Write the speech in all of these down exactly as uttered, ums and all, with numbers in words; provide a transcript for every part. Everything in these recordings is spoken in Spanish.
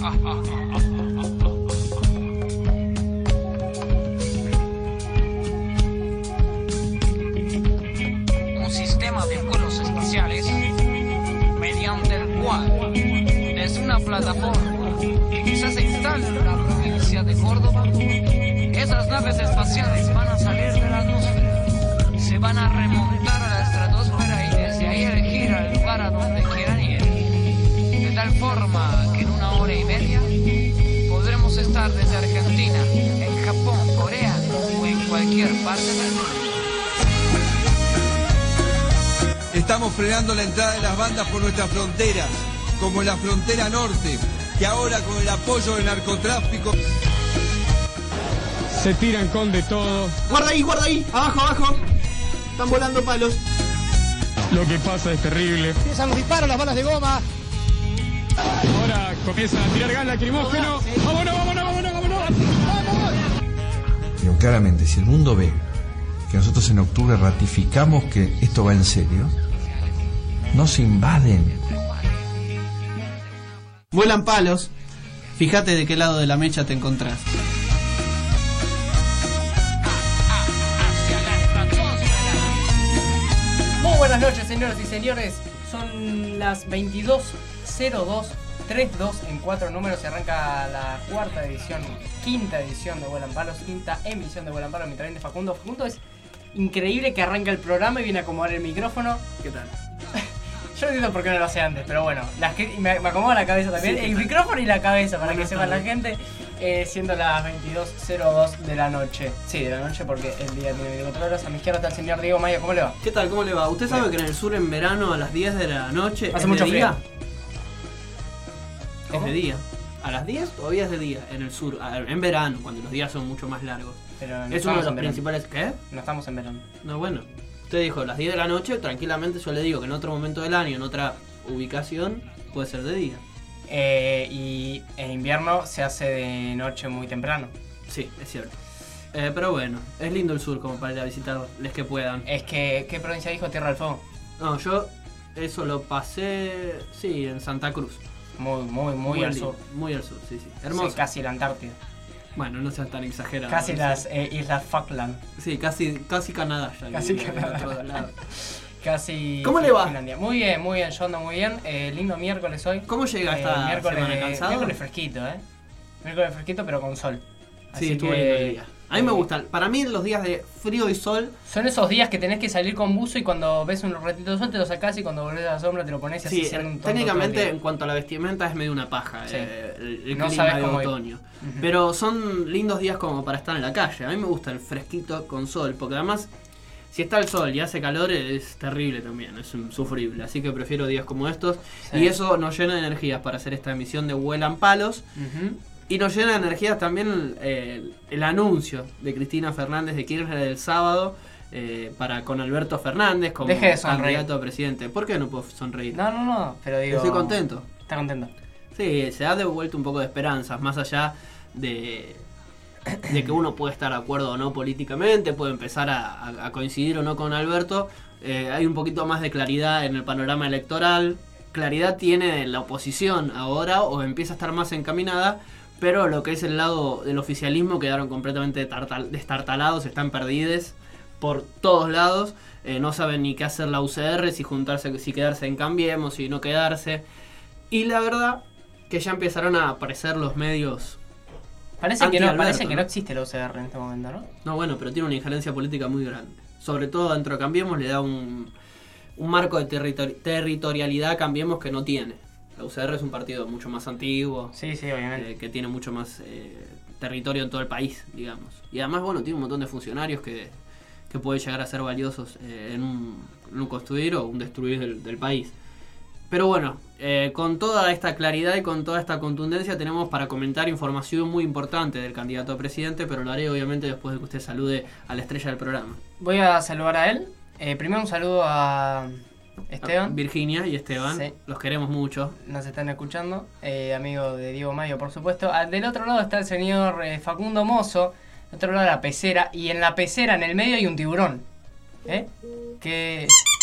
Un sistema de vuelos espaciales mediante el cual, desde una plataforma que quizás se instale en la provincia de Córdoba, esas naves espaciales van a salir de la atmósfera, se van a remontar a la estratosfera y desde ahí elegir el lugar a donde quieran ir, de tal forma que en una hora y media podremos estar desde Argentina, en Japón, Corea o en cualquier parte del mundo. Estamos frenando la entrada de las bandas por nuestras fronteras, como la frontera norte, que ahora con el apoyo del narcotráfico se tiran con de todo. Guarda ahí, guarda ahí, abajo, abajo. Están volando palos. Lo que pasa es terrible. Empiezan los disparos, las balas de goma. Ahora comienzan a tirar gas lacrimógeno. Sí. ¡Vámonos, vámonos, vámonos, vámonos! ¡Vámonos! Pero claramente, si el mundo ve que nosotros en octubre ratificamos que esto va en serio, no se invaden. Vuelan palos. Fíjate de qué lado de la mecha te encontrás. Muy buenas noches, señoras y señores. Son las veintidós cero dos treinta y dos en cuatro números. Se arranca la cuarta edición, quinta edición de Vuelan Palos, quinta emisión de Vuelan Palos. Mientras viene Facundo. Facundo, es increíble que arranca el programa y viene a acomodar el micrófono. ¿Qué tal? Yo no entiendo por qué no lo hace antes, pero bueno, las que, me, me acomoda la cabeza también, sí, el micrófono y la cabeza para bueno, que sepa la gente, eh, siendo las veintidós cero dos de la noche. Sí, de la noche porque el día tiene veinticuatro horas. A mi izquierda está el señor Diego Mayo. ¿Cómo le va? ¿Qué tal? ¿Cómo le va? ¿Usted sabe Bien. que en el sur en verano a las diez de la noche hace es mucho de frío? Día? Es de día. A las diez todavía es de día en el sur, en verano, cuando los días son mucho más largos. Pero no es uno de los principales... ¿Qué? No estamos en verano. No, bueno. Usted dijo las diez de la noche, tranquilamente yo le digo que en otro momento del año, en otra ubicación, puede ser de día. Eh, y en invierno se hace de noche muy temprano. Sí, es cierto. Eh, pero bueno, es lindo el sur como para ir a visitarles que puedan. Es que, ¿qué provincia dijo? Tierra del Fuego. No, yo eso lo pasé, sí, en Santa Cruz. Muy, muy, muy, muy al lindo, sur. Muy al sur, sí, sí. Hermoso. Sí, casi la Antártida. Bueno, no seas tan exagerado. Casi ¿no? las eh, Islas Falkland. Sí, casi, casi Canadá ya. Casi Canadá. Casi. ¿Cómo le va? Finlandia. Muy bien, muy bien, yo ando muy bien. Eh, lindo miércoles hoy. ¿Cómo llega esta eh, miércoles, semana cansado? Miércoles fresquito, ¿eh? Miércoles fresquito, pero con sol. Así sí, estuvo que, lindo el día. A mí me gustan. Para mí los días de frío y sol son esos días que tenés que salir con buzo y cuando ves un ratito de sol te lo sacás y cuando volvés a la sombra te lo pones y así sí, siendo un tonto. Técnicamente en cuanto a la vestimenta es medio una paja, sí. eh, el, el no clima de cómo otoño. Uh-huh. Pero son lindos días como para estar en la calle. A mí me gusta el fresquito con sol, porque además si está el sol y hace calor es terrible también, es insufrible. Así que prefiero días como estos sí. Y eso nos llena de energías para hacer esta emisión de Vuelan Palos. Uh-huh. Y nos llena de energías también el, el, el anuncio de Cristina Fernández de Kirchner del sábado eh, para con Alberto Fernández como Deje de candidato a presidente. ¿Por qué no puedo sonreír? No, no, no, pero digo... Estoy contento. ¿Está contento? Sí, se ha devuelto un poco de esperanzas, más allá de, de que uno puede estar de acuerdo o no políticamente, puede empezar a, a, a coincidir o no con Alberto. Eh, hay un poquito más de claridad en el panorama electoral. Claridad tiene la oposición ahora o empieza a estar más encaminada. Pero lo que es el lado del oficialismo quedaron completamente destartalados, están perdidos por todos lados. Eh, no saben ni qué hacer la U C R, si juntarse, si quedarse en Cambiemos, si no quedarse. Y la verdad que ya empezaron a aparecer los medios. Parece que no, parece que ¿no? no existe la U C R en este momento, ¿no? No, bueno, pero tiene una injerencia política muy grande. Sobre todo dentro de Cambiemos le da un, un marco de territori- territorialidad a Cambiemos que no tiene. La U C R es un partido mucho más antiguo, sí, sí, obviamente. Eh, que tiene mucho más eh, territorio en todo el país, digamos. Y además, bueno, tiene un montón de funcionarios que, que pueden llegar a ser valiosos eh, en, un, en un construir o un destruir del, del país. Pero bueno, eh, con toda esta claridad y con toda esta contundencia tenemos para comentar información muy importante del candidato a presidente, pero lo haré obviamente después de que usted salude a la estrella del programa. Voy a saludar a él. Eh, primero un saludo a... Esteban. Virginia y Esteban, sí. Los queremos mucho. Nos están escuchando, eh, amigo de Diego Mayo, por supuesto. Ah, del otro lado está el señor eh, Facundo Mozo, del otro lado de la pecera, y en la pecera, en el medio, hay un tiburón. ¿Eh? Que...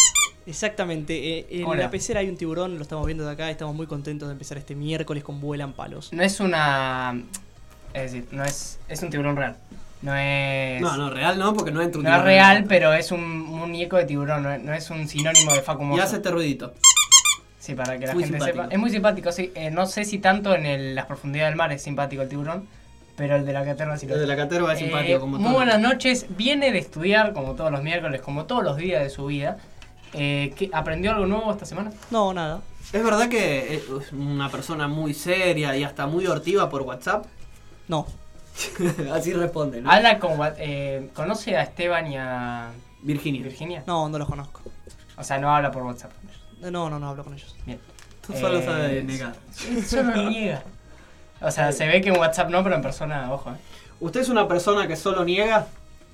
Exactamente, eh, en Hola. la pecera hay un tiburón, lo estamos viendo de acá, estamos muy contentos de empezar este miércoles con Vuelan Palos. No es una... Es decir, no es... Es un tiburón real. No es... No, no, real no, porque no entra un No es tiburón. real, pero es un un muñeco de tiburón, no es, no es un sinónimo de Facu Y Mozo. hace este ruidito. Sí, para que la Muy gente simpático. sepa. Es muy simpático, sí. Eh, no sé si tanto en el- las profundidades del mar es simpático el tiburón, pero el de la caterva sí lo El de es. la caterva es Eh, simpático como Muy todo. buenas noches. Viene de estudiar, como todos los miércoles, como todos los días de su vida. Eh, ¿qué- ¿Aprendió algo nuevo esta semana? No, nada. Es verdad que es una persona muy seria y hasta muy hortiva por WhatsApp. No. Así responde, ¿no? Habla como... Eh, ¿Conoce a Esteban y a Virginia. Virginia? No, no los conozco. O sea, no habla por WhatsApp. No, no, no hablo con ellos. Bien. Tú solo Eh, sabes negar. Solo niega. O sea, se ve que en WhatsApp no, pero en persona, ojo. Eh. ¿Usted es una persona que solo niega?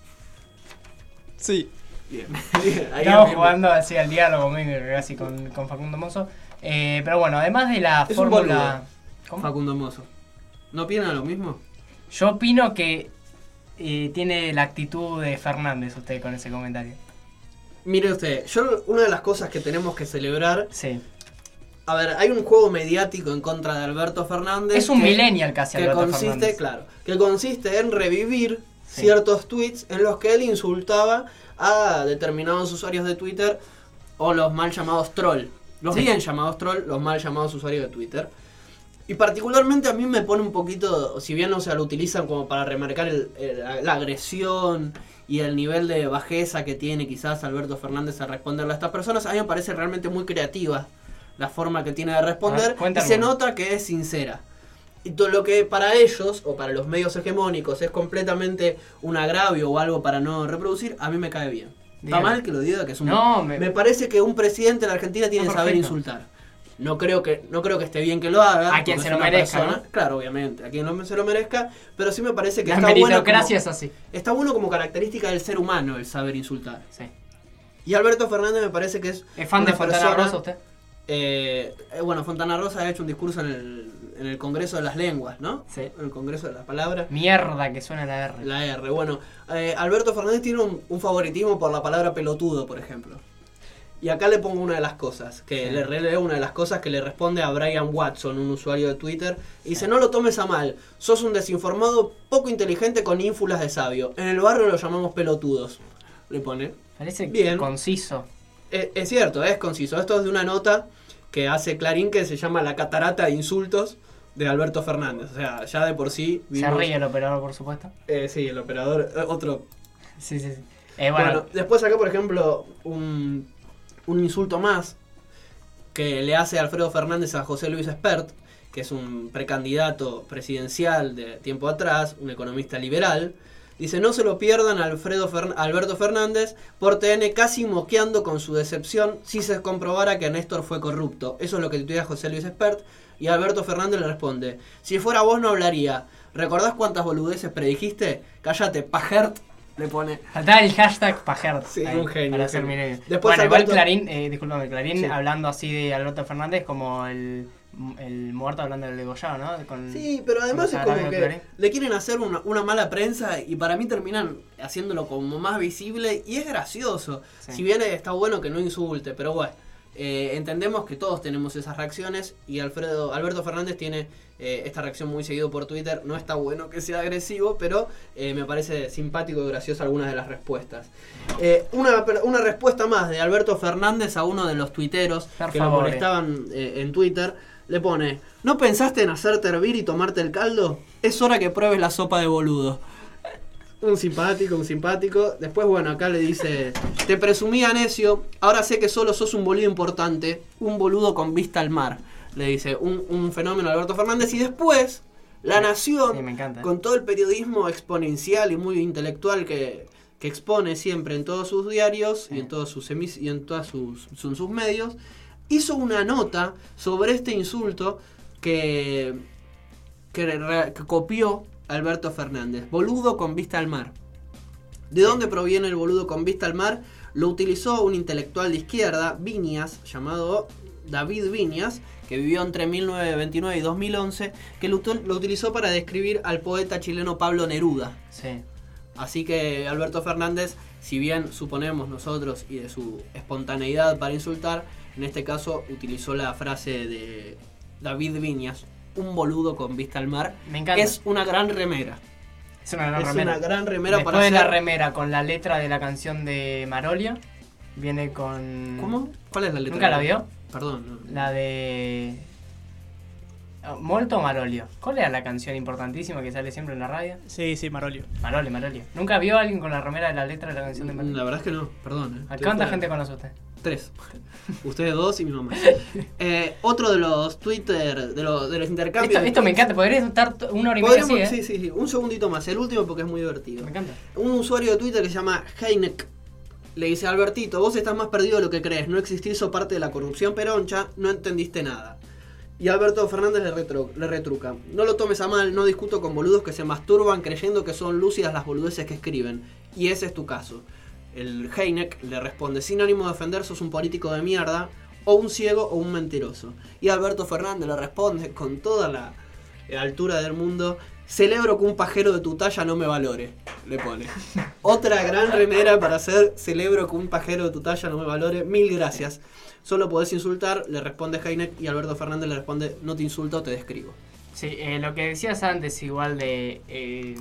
Sí. Bien. Ahí Estamos bien. jugando así al diálogo medio casi con, con Facundo Mozo. Eh, pero bueno, además de la Es un fórmula... ¿Cómo? Facundo Mozo. ¿No opinan lo mismo? Yo opino que eh, tiene la actitud de Fernández usted con ese comentario. Mire usted, yo una de las cosas que tenemos que celebrar... Sí. A ver, hay un juego mediático en contra de Alberto Fernández. Es un que- millennial casi que Alberto consiste, Fernández. claro, que consiste en revivir Sí. ciertos tweets en los que él insultaba a determinados usuarios de Twitter o los mal llamados troll. Los Sí. bien llamados troll, los mal llamados usuarios de Twitter. Y particularmente a mí me pone un poquito, si bien no se lo utilizan como para remarcar el- el- la agresión y el nivel de bajeza que tiene quizás Alberto Fernández a responderle a estas personas, a mí me parece realmente muy creativa la forma que tiene de A responder ver, cuenta y se alguno. nota que es sincera. Y todo lo que para ellos o para los medios hegemónicos es completamente un agravio o algo para no reproducir, a mí me cae bien. Está Dígame. mal que lo diga, que es un... No, me- me parece que un presidente de la Argentina tiene No, que saber perfecto. insultar. No creo que no creo que esté bien que lo haga. A quien porque se es lo una merezca, persona- ¿no? Claro, obviamente, a quien no se lo merezca, pero sí me parece que La está bueno, meritocracia como, es así. está bueno como característica del ser humano el saber insultar. Sí. Y Alberto Fernández me parece que es ¿Es fan una de Fontana persona- Rosa usted? Eh, eh, bueno, Fontana Rosa ha hecho un discurso en el, en el Congreso de las Lenguas, ¿no? Sí. En el Congreso de las Palabras. Mierda que suena la R. La R. Bueno, eh, Alberto Fernández tiene un, un favoritismo por la palabra pelotudo, por ejemplo. Y acá le pongo una de las cosas, que Sí. le releo una de las cosas que le responde a Brian Watson, un usuario de Twitter. Y dice, no lo tomes a mal, sos un desinformado poco inteligente con ínfulas de sabio. En el barrio lo llamamos pelotudos. Le pone. Parece Bien. conciso. Es, es cierto, es conciso. Esto es de una nota que hace Clarín que se llama La catarata de insultos de Alberto Fernández. O sea, ya de por sí... Se vimos- ríe el operador, por supuesto. Eh, sí, el operador, eh, otro. Sí, sí, sí. Eh, Bueno, bueno, después acá, por ejemplo, un, un insulto más que le hace Alfredo Fernández a José Luis Espert, que es un precandidato presidencial de tiempo atrás, un economista liberal. Dice, no se lo pierdan a Alfredo Fern- Alberto Fernández por T N casi moqueando con su decepción si se comprobara que Néstor fue corrupto. Eso es lo que tuitea José Luis Espert. Y Alberto Fernández le responde, si fuera vos no hablaría. ¿Recordás cuántas boludeces predijiste? Cállate, pajert, le pone. faltaba el hashtag Pajert. Sí, ahí, un genio, Para un ser genio. milenio. Después Bueno, igual Alberto- Clarín, eh, discúlpame, Clarín Sí. hablando así de Alberto Fernández como el, el muerto hablando del degollado, ¿no? Con, Sí, pero además con es los como agravios de que Clarín. le quieren hacer una, una mala prensa y para mí terminan haciéndolo como más visible y es gracioso. Sí. Si bien está bueno que no insulte, pero bueno, eh, entendemos que todos tenemos esas reacciones y Alfredo Alberto Fernández tiene eh, esta reacción muy seguido por Twitter. No está bueno que sea agresivo, pero eh, me parece simpático y gracioso algunas de las respuestas. Eh, una, una respuesta más de Alberto Fernández a uno de los tuiteros Por que favor, lo molestaban eh, en Twitter. Le pone, ¿no pensaste en hacerte hervir y tomarte el caldo? Es hora que pruebes la sopa de boludo. Un simpático, un simpático. Después, bueno, acá le dice, te presumía necio, ahora sé que solo sos un boludo importante, un boludo con vista al mar. Le dice, un, un fenómeno Alberto Fernández. Y después, La Nación, Sí, me encanta. con todo el periodismo exponencial y muy intelectual que, que expone siempre en todos sus diarios Sí. y en todos sus emis y en todas sus, sus, sus medios, hizo una nota sobre este insulto que, que, re- que copió Alberto Fernández. Boludo con vista al mar. ¿De dónde proviene el boludo con vista al mar? Lo utilizó un intelectual de izquierda, Viñas, llamado David Viñas, que vivió entre mil novecientos veintinueve y dos mil once, que lo, util- lo utilizó para describir al poeta chileno Pablo Neruda. Sí. Así que Alberto Fernández si bien suponemos nosotros y de su espontaneidad para insultar, en este caso utilizó la frase de David Viñas, un boludo con vista al mar. Me encanta. Es una gran remera. Es una gran es remera. una gran remera Después para de la hacer... remera con la letra de la canción de Marolio, viene con... ¿Cómo? ¿Cuál es la letra? ¿Nunca la vio? Perdón. No. La de... Molto Marolio. ¿Cuál era la canción importantísima que sale siempre en la radio? Sí, sí, Marolio. Marolio, Marolio. ¿Nunca vio a alguien con la remera de la letra de la canción de Marolio? La verdad es que no, perdón. Eh. ¿A Estoy cuánta fuera. gente conoce usted? Tres. Ustedes dos y mi mamá. Eh, otro de los Twitter, de, lo, de los intercambios... Esto, esto me encanta, podría estar t- una hora y media así, Podríamos, ¿eh? sí, sí, sí. Un segundito más, el último porque es muy divertido. Me encanta. Un usuario de Twitter que se llama Heineck le dice: Albertito, vos estás más perdido de lo que crees, no existís o parte de la corrupción peroncha, no entendiste nada. Y Alberto Fernández le, retro, le retruca: no lo tomes a mal, no discuto con boludos que se masturban creyendo que son lúcidas las boludeces que escriben. Y ese es tu caso. El Heineck le responde: sin ánimo de ofender, sos un político de mierda, o un ciego o un mentiroso. Y Alberto Fernández le responde con toda la altura del mundo: celebro que un pajero de tu talla no me valore. Le pone. Otra gran remera para hacer: celebro que un pajero de tu talla no me valore. Mil gracias. Solo podés insultar, le responde Heineck, y Alberto Fernández le responde: no te insulto, te describo. Sí, eh, lo que decías antes igual de eh,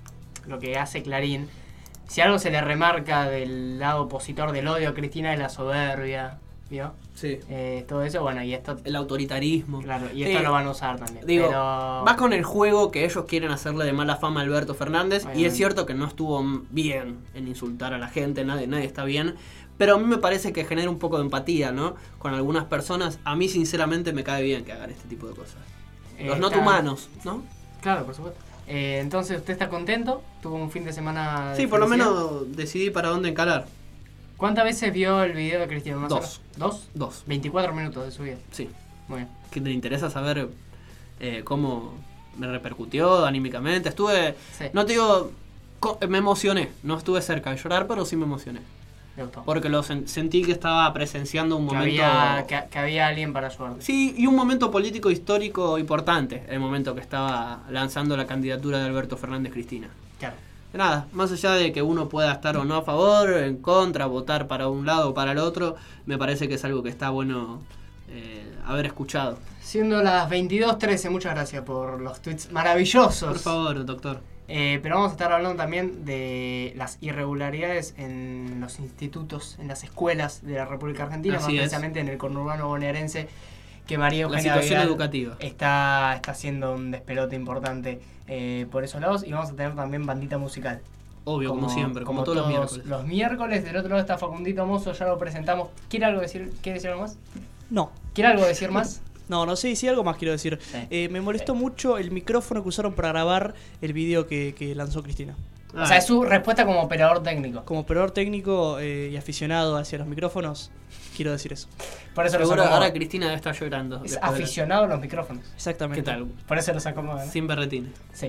lo que hace Clarín, si algo se le remarca del lado opositor del odio a Cristina es la soberbia, ¿vio? Sí. Eh, todo eso, bueno, y esto... El autoritarismo. Claro, y esto Sí. lo van a usar también. Digo, pero... va con el juego que ellos quieren hacerle de mala fama a Alberto Fernández. Bueno, Y es cierto que no estuvo bien en insultar a la gente, nadie, nadie está bien. Pero a mí me parece que genera un poco de empatía, ¿no? Con algunas personas. A mí sinceramente me cae bien que hagan este tipo de cosas. Los Eh, not claro. humanos, ¿no? Claro, por supuesto. Eh, entonces, ¿usted está contento? ¿Tuvo un fin de semana de Sí, por lo felicidad? menos decidí para dónde encarar. ¿Cuántas veces vio el video de Cristina? ¿Más o Dos. menos? ¿Dos? Dos. veinticuatro minutos de su vida. Sí. Muy bien. Que te interesa saber eh, cómo me repercutió anímicamente. Estuve... Sí. No te digo... co- Me emocioné. No estuve cerca de llorar, pero sí me emocioné. Me gustó. Porque lo sen- sentí que estaba presenciando un Que momento... había, que, que había alguien para ayudarte. Sí, y un momento político histórico importante. El momento que estaba lanzando la candidatura de Alberto Fernández Cristina. Claro. Nada, más allá de que uno pueda estar o no a favor, en contra, votar para un lado o para el otro, me parece que es algo que está bueno eh, haber escuchado. Siendo las veintidós trece, muchas gracias por los tweets maravillosos. Por favor, doctor. Eh, pero vamos a estar hablando también de las irregularidades en los institutos, en las escuelas de la República Argentina, Así más es. precisamente en el conurbano bonaerense, que María La Eugenia situación Vidal educativa. está, está haciendo un despelote importante eh, por esos lados. Y vamos a tener también bandita musical. Obvio, como, siempre, como, todos los miércoles. Los miércoles, del otro lado está Facundito Mozo, ya lo presentamos. ¿Quiere algo decir? ¿Quiere decir algo más? No. ¿Quiere algo decir más? No, no sé, sí, algo más quiero decir. Sí. Eh, me molestó mucho el micrófono que usaron para grabar el video que, que lanzó Cristina. O sea, es su respuesta como operador técnico. Como operador técnico eh, y aficionado hacia los micrófonos, quiero decir eso. Por eso lo Seguro sacó. ahora Cristina debe estar llorando. Es después de la- aficionado a los micrófonos. Exactamente. ¿Qué tal? Por eso los acomoda, ¿no? Sin berretines. Sí.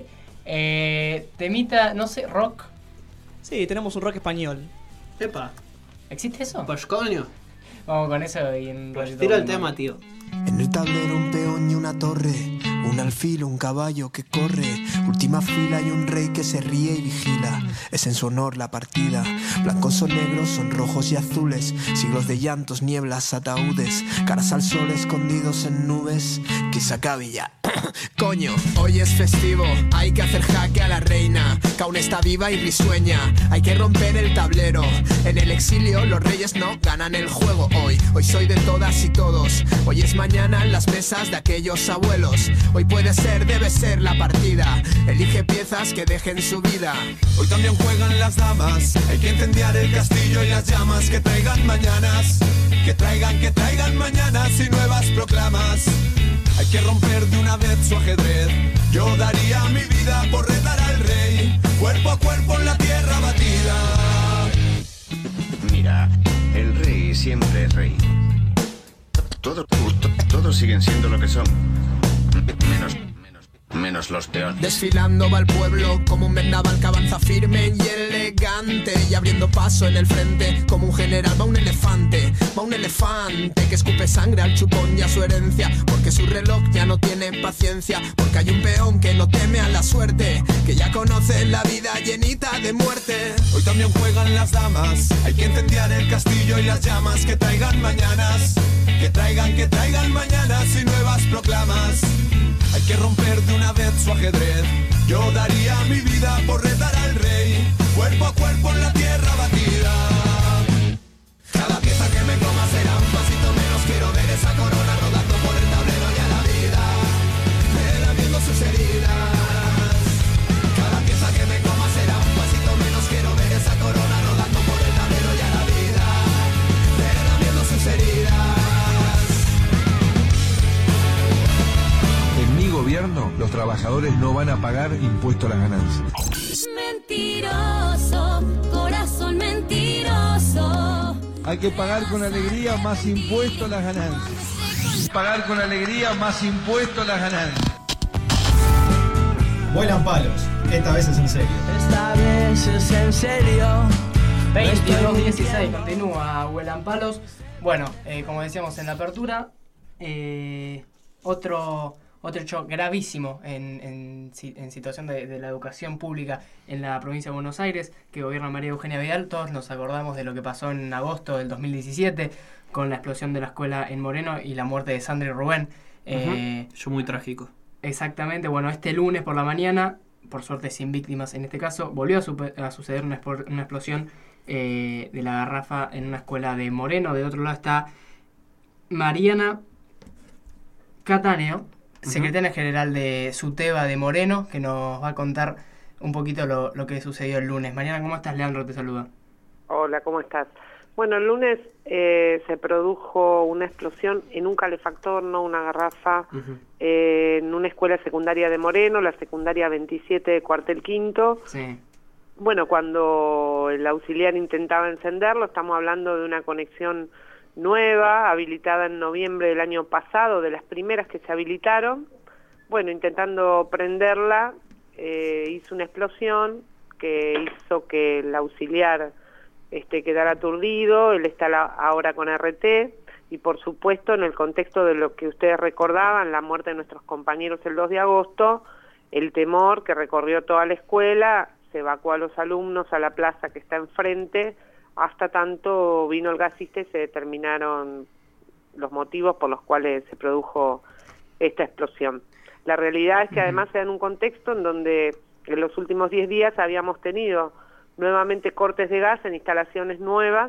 Eh, temita, no sé, rock. Sí, tenemos un rock español. Epa, ¿Existe eso? pues coño. Vamos con eso y en un Pues ratito tira el volvemos. tema, tío. En el tablero un peón y una torre, un alfil, un caballo que corre, última fila y un rey que se ríe y vigila. Es en su honor la partida. Blancos son negros, son rojos y azules, siglos de llantos, nieblas, ataúdes, caras al sol escondidos en nubes. Que se acabe ya. Coño, hoy es festivo, hay que hacer jaque a la reina, que aún está viva y risueña. Hay que romper el tablero. En el exilio los reyes no ganan el juego hoy. Hoy soy de todas y todos. Hoy es mañana en las mesas de aquellos abuelos. Hoy puede ser, debe ser la partida. Elige piezas que dejen su vida. Hoy también juegan las damas. Hay que incendiar el castillo y las llamas. Que traigan mañanas. Que traigan, que traigan mañanas y nuevas proclamas. Hay que romper de una vez su ajedrez. Yo daría mi vida por retar al rey. Cuerpo a cuerpo en la tierra batida. Mira, el rey siempre es rey. Todos, todos siguen siendo lo que son. Menos, menos. menos los peones. Desfilando va el pueblo como un vendaval que avanza firme y elegante, y abriendo paso en el frente como un general va un elefante, va un elefante que escupe sangre al chupón y a su herencia, porque su reloj ya no tiene paciencia, porque hay un peón que no teme a la suerte, que ya conoce la vida llenita de muerte. Hoy también juegan las damas, hay que incendiar el castillo y las llamas, que traigan mañanas, que traigan, que traigan mañanas y nuevas proclamas. Hay que romper de una vez su ajedrez. Yo daría mi vida por retar al rey, cuerpo a cuerpo en la tierra batida. Cada pieza que me coma será un pasito menos. Quiero ver esa corona rodando por el tablero y a la vida, relamiendo sus heridas. Cada pieza que me coma será un pasito menos. Quiero ver esa corona rodando por el tablero y a la vida, relamiendo sus heridas. En mi gobierno, los trabajadores no van a pagar impuesto a las ganancias. Mentiroso, corazón mentiroso. Hay que pagar con alegría más impuesto a las ganancias. Pagar con alegría más impuesto a las ganancias. Vuelan palos, esta vez es en serio. Esta vez es en serio. veintidós dieciséis continúa Vuelan palos. Bueno, eh, como decíamos en la apertura, eh, otro... Otro hecho gravísimo en, en, en situación de, de la educación pública en la provincia de Buenos Aires, que gobierna María Eugenia Vidal. Todos nos acordamos de lo que pasó en agosto del dos mil diecisiete con la explosión de la escuela en Moreno y la muerte de Sandra y Rubén. Eh, Yo muy trágico. Exactamente. Bueno, este lunes por la mañana, por suerte sin víctimas en este caso, volvió a, super, a suceder una, una explosión eh, de la garrafa en una escuela de Moreno. De otro lado está Mariana Cattaneo, secretaria general de SUTEBA de Moreno, que nos va a contar un poquito lo, lo que sucedió el lunes. Mariana, ¿cómo estás? Leandro te saluda. Hola, ¿cómo estás? Bueno, el lunes eh, se produjo una explosión en un calefactor, no una garrafa, uh-huh. eh, en una escuela secundaria de Moreno, la secundaria veintisiete de Cuartel Quinto. Sí. Bueno, cuando el auxiliar intentaba encenderlo, estamos hablando de una conexión nueva, habilitada en noviembre del año pasado, de las primeras que se habilitaron. Bueno, intentando prenderla, eh, hizo una explosión que hizo que el auxiliar este, quedara aturdido. Él está la, ahora con R T, y por supuesto en el contexto de lo que ustedes recordaban, la muerte de nuestros compañeros el dos de agosto, el temor que recorrió toda la escuela, se evacuó a los alumnos a la plaza que está enfrente, hasta tanto vino el gasista y se determinaron los motivos por los cuales se produjo esta explosión. La realidad es que además se da en un contexto en donde en los últimos diez días habíamos tenido nuevamente cortes de gas en instalaciones nuevas,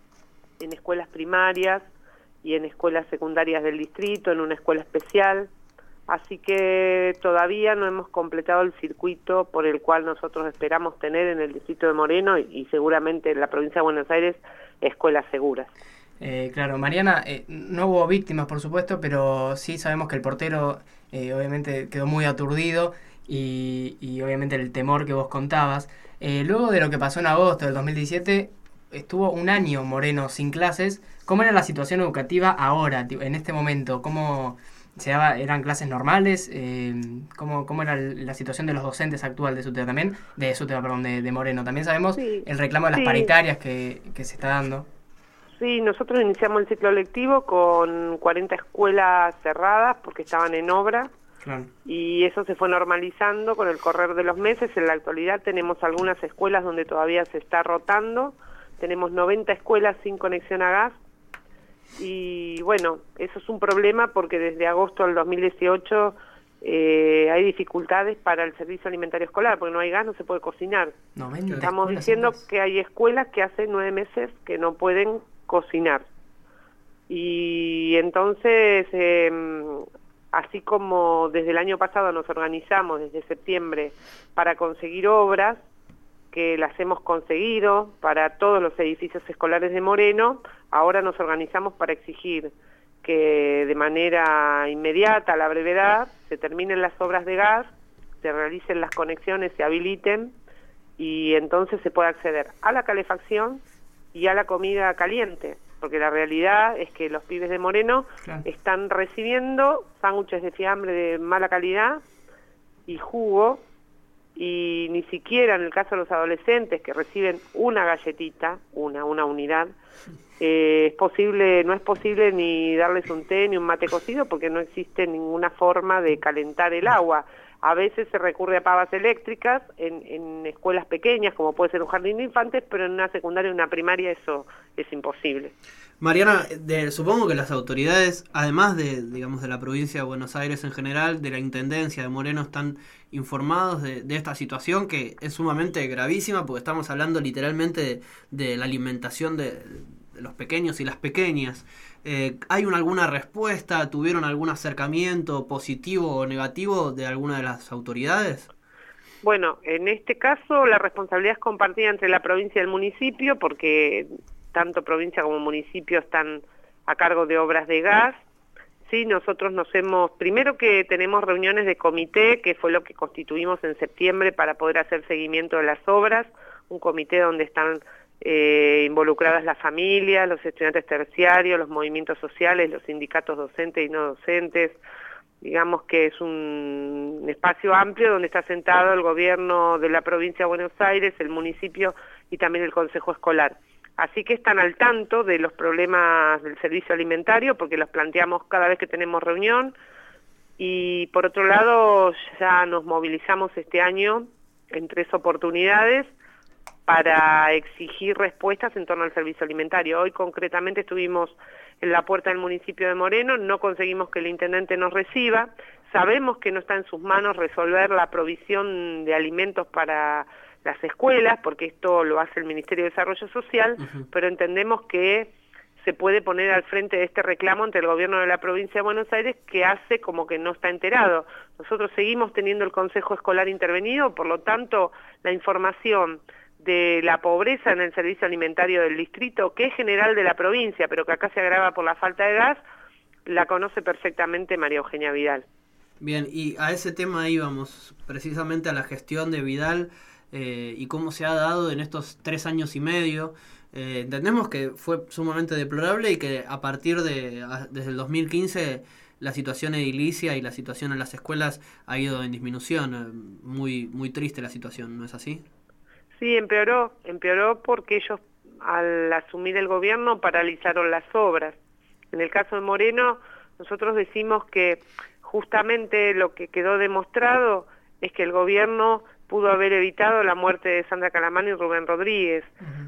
en escuelas primarias y en escuelas secundarias del distrito, en una escuela especial. Así que todavía no hemos completado el circuito por el cual nosotros esperamos tener en el distrito de Moreno y, y seguramente en la provincia de Buenos Aires escuelas seguras. Eh, claro, Mariana, eh, no hubo víctimas por supuesto, pero sí sabemos que el portero eh, obviamente quedó muy aturdido y, y obviamente el temor que vos contabas. Eh, luego de lo que pasó en agosto del dos mil diecisiete, estuvo un año Moreno sin clases. ¿Cómo era la situación educativa ahora, en este momento? ¿Cómo se daba, eran clases normales? Eh, ¿cómo, ¿Cómo era la situación de los docentes actual de SUTEBA también? De SUTEBA, perdón, de, de Moreno. También sabemos sí, el reclamo de las sí. paritarias que, que se está dando. Sí, nosotros iniciamos el ciclo lectivo con cuarenta escuelas cerradas porque estaban en obra. Claro. Y eso se fue normalizando con el correr de los meses. En la actualidad tenemos algunas escuelas donde todavía se está rotando. Tenemos noventa escuelas sin conexión a gas. Y bueno, eso es un problema porque desde agosto del dos mil dieciocho eh, hay dificultades para el servicio alimentario escolar, porque no hay gas, no se puede cocinar. noventa Estamos diciendo que hay escuelas que hace nueve meses que no pueden cocinar. Y entonces, eh, así como desde el año pasado nos organizamos, desde septiembre, para conseguir obras, que las hemos conseguido para todos los edificios escolares de Moreno, ahora nos organizamos para exigir que de manera inmediata, a la brevedad, se terminen las obras de gas, se realicen las conexiones, se habiliten, y entonces se pueda acceder a la calefacción y a la comida caliente, porque la realidad es que los pibes de Moreno claro. están recibiendo sándwiches de fiambre de mala calidad, y jugo, y ni siquiera en el caso de los adolescentes que reciben una galletita, una, una unidad, eh, es posible, no es posible ni darles un té ni un mate cocido porque no existe ninguna forma de calentar el agua. A veces se recurre a pavas eléctricas en, en escuelas pequeñas, como puede ser un jardín de infantes, pero en una secundaria y una primaria eso es imposible. Mariana, de, supongo que las autoridades, además de, digamos, de la provincia de Buenos Aires en general, de la Intendencia de Moreno, están informados de, de esta situación que es sumamente gravísima, porque estamos hablando literalmente de, de la alimentación de, de los pequeños y las pequeñas. Eh, ¿Hay una, alguna respuesta? ¿Tuvieron algún acercamiento positivo o negativo de alguna de las autoridades? Bueno, en este caso la responsabilidad es compartida entre la provincia y el municipio, porque tanto provincia como municipio están a cargo de obras de gas. Sí, nosotros nos hemos, primero que tenemos reuniones de comité, que fue lo que constituimos en septiembre para poder hacer seguimiento de las obras, un comité donde están eh, involucradas las familias, los estudiantes terciarios, los movimientos sociales, los sindicatos docentes y no docentes. Digamos que es un espacio amplio donde está sentado el gobierno de la provincia de Buenos Aires, el municipio y también el consejo escolar. Así que están al tanto de los problemas del servicio alimentario porque los planteamos cada vez que tenemos reunión, y por otro lado ya nos movilizamos este año en tres oportunidades para exigir respuestas en torno al servicio alimentario. Hoy concretamente estuvimos en la puerta del municipio de Moreno, no conseguimos que el intendente nos reciba, sabemos que no está en sus manos resolver la provisión de alimentos para las escuelas, porque esto lo hace el Ministerio de Desarrollo Social, uh-huh. pero entendemos que se puede poner al frente de este reclamo ante el gobierno de la provincia de Buenos Aires, que hace como que no está enterado. Nosotros seguimos teniendo el Consejo Escolar intervenido, por lo tanto, la información de la pobreza en el servicio alimentario del distrito, que es general de la provincia, pero que acá se agrava por la falta de gas, la conoce perfectamente María Eugenia Vidal. Bien, y a ese tema íbamos, precisamente a la gestión de Vidal, Eh, y cómo se ha dado en estos tres años y medio. Eh, entendemos que fue sumamente deplorable y que a partir de a, desde el dos mil quince la situación edilicia y la situación en las escuelas ha ido en disminución. Eh, muy muy triste la situación, ¿no es así? Sí, empeoró, empeoró porque ellos al asumir el gobierno paralizaron las obras. En el caso de Moreno, nosotros decimos que justamente lo que quedó demostrado es que el gobierno pudo haber evitado la muerte de Sandra Calamano y Rubén Rodríguez, uh-huh.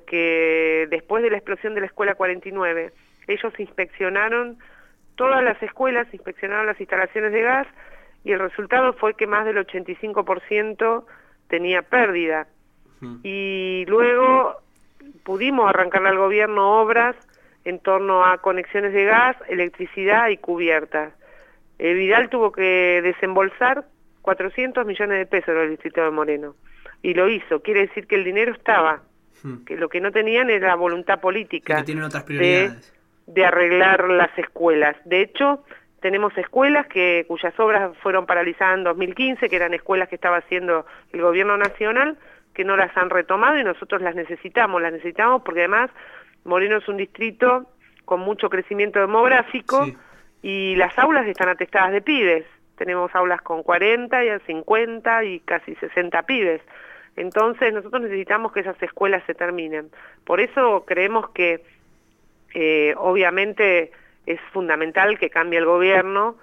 porque después de la explosión de la escuela cuarenta y nueve, ellos inspeccionaron todas las escuelas, inspeccionaron las instalaciones de gas, y el resultado fue que más del ochenta y cinco por ciento tenía pérdida. Uh-huh. Y luego pudimos arrancarle al gobierno obras en torno a conexiones de gas, electricidad y cubiertas. Eh, Vidal tuvo que desembolsar cuatrocientos millones de pesos en el distrito de Moreno, y lo hizo. Quiere decir que el dinero estaba, hmm. que lo que no tenían era la voluntad política que tienen otras prioridades. De, de arreglar las escuelas. De hecho, tenemos escuelas que cuyas obras fueron paralizadas en dos mil quince, que eran escuelas que estaba haciendo el gobierno nacional, que no las han retomado, y nosotros las necesitamos, las necesitamos porque además Moreno es un distrito con mucho crecimiento demográfico, sí. y las aulas están atestadas de pibes. Tenemos aulas con cuarenta y cincuenta y casi sesenta pibes. Entonces nosotros necesitamos que esas escuelas se terminen. Por eso creemos que eh, obviamente es fundamental que cambie el gobierno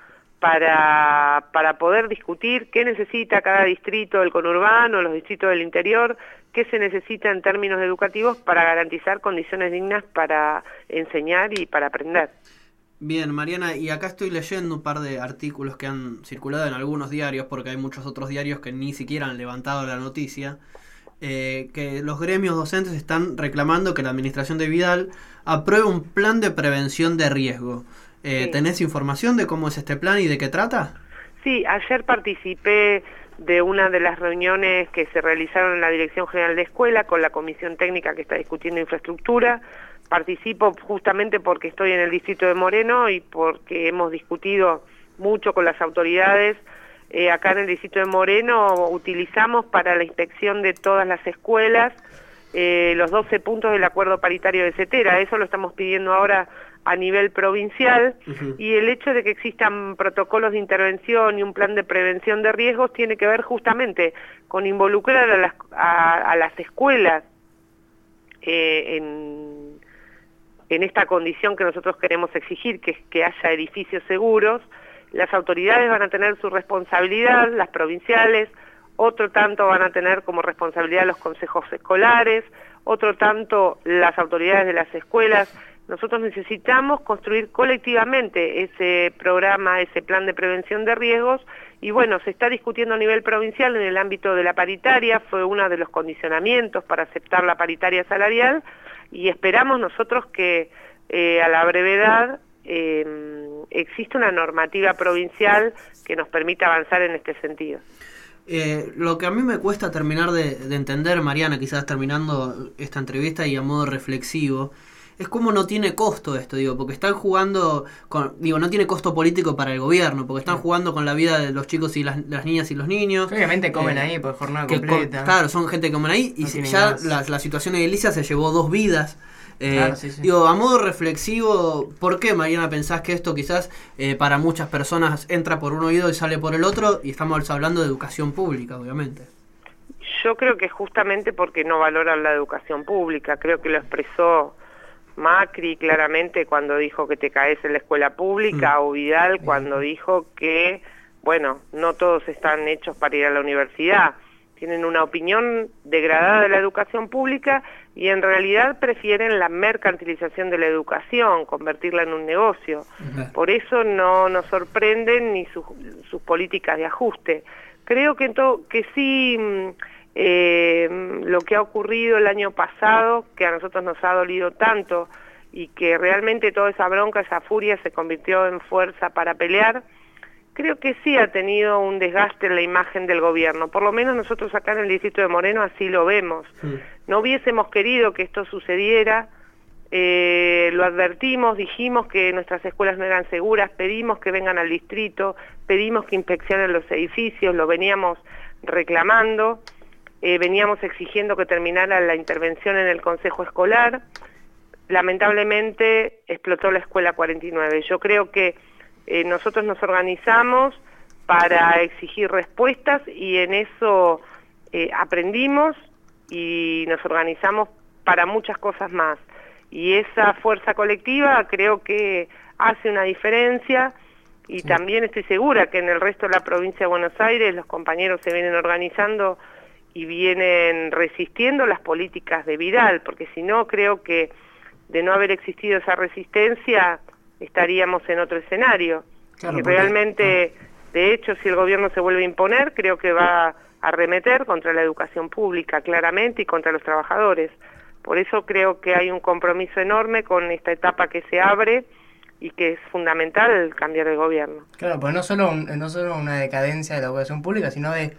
para, para poder discutir qué necesita cada distrito del conurbano, los distritos del interior, qué se necesita en términos educativos para garantizar condiciones dignas para enseñar y para aprender. Bien, Mariana, y acá estoy leyendo un par de artículos que han circulado en algunos diarios, porque hay muchos otros diarios que ni siquiera han levantado la noticia, eh, que los gremios docentes están reclamando que la administración de Vidal apruebe un plan de prevención de riesgo. Eh, sí. ¿Tenés información de cómo es este plan y de qué trata? Sí, ayer participé de una de las reuniones que se realizaron en la Dirección General de Escuela con la Comisión Técnica que está discutiendo infraestructura. Participo justamente porque estoy en el distrito de Moreno y porque hemos discutido mucho con las autoridades. Eh, acá en el distrito de Moreno utilizamos para la inspección de todas las escuelas eh, los doce puntos del acuerdo paritario de CETERA. Eso lo estamos pidiendo ahora a nivel provincial, Ujú. y el hecho de que existan protocolos de intervención y un plan de prevención de riesgos tiene que ver justamente con involucrar a las, a, a las escuelas eh, en, en esta condición que nosotros queremos exigir, que es que haya edificios seguros. Las autoridades van a tener su responsabilidad, las provinciales, otro tanto van a tener como responsabilidad los consejos escolares, otro tanto las autoridades de las escuelas. Nosotros necesitamos construir colectivamente ese programa, ese plan de prevención de riesgos, y bueno, se está discutiendo a nivel provincial en el ámbito de la paritaria, fue uno de los condicionamientos para aceptar la paritaria salarial, y esperamos nosotros que eh, a la brevedad eh, exista una normativa provincial que nos permita avanzar en este sentido. Eh, lo que a mí me cuesta terminar de, de entender, Mariana, quizás terminando esta entrevista y a modo reflexivo, es como no tiene costo esto, digo, porque están jugando, con, digo, no tiene costo político para el gobierno, porque están jugando con la vida de los chicos y las, las niñas y los niños. Obviamente comen eh, ahí por jornada que completa. Com, claro, son gente que comen ahí, y No tienen ya más. la, la situación edilicia se llevó dos vidas. Eh, Claro, sí, sí. Digo, a modo reflexivo, ¿por qué, Mariana, pensás que esto quizás eh, para muchas personas entra por un oído y sale por el otro? Y estamos hablando de educación pública, obviamente. Yo creo que justamente porque no valoran la educación pública, creo que lo expresó Macri claramente cuando dijo que te caes en la escuela pública, Mm. o Vidal cuando dijo que, bueno, no todos están hechos para ir a la universidad, tienen una opinión degradada de la educación pública y en realidad prefieren la mercantilización de la educación, convertirla en un negocio. Por eso no nos sorprenden ni sus, sus políticas de ajuste. Creo que, en to, que sí, eh, lo que ha ocurrido el año pasado, que a nosotros nos ha dolido tanto y que realmente toda esa bronca, esa furia se convirtió en fuerza para pelear, creo que sí ha tenido un desgaste en la imagen del gobierno. Por lo menos nosotros acá en el distrito de Moreno así lo vemos. Sí. No hubiésemos querido que esto sucediera, eh, lo advertimos, dijimos que nuestras escuelas no eran seguras, pedimos que vengan al distrito, pedimos que inspeccionen los edificios, lo veníamos reclamando, eh, veníamos exigiendo que terminara la intervención en el consejo escolar. Lamentablemente explotó la escuela cuarenta y nueve. Yo creo que eh, nosotros nos organizamos para exigir respuestas y en eso eh, aprendimos y nos organizamos para muchas cosas más. Y esa fuerza colectiva creo que hace una diferencia y sí. También estoy segura que en el resto de la provincia de Buenos Aires los compañeros se vienen organizando y vienen resistiendo las políticas de Vidal, porque si no creo que de no haber existido esa resistencia estaríamos en otro escenario. Claro, y porque, realmente, ah. de hecho, si el gobierno se vuelve a imponer, creo que va a arremeter contra la educación pública, claramente, y contra los trabajadores. Por eso creo que hay un compromiso enorme con esta etapa que se abre y que es fundamental cambiar el gobierno. Claro, pues no solo, un, no solo una decadencia de la educación pública, sino de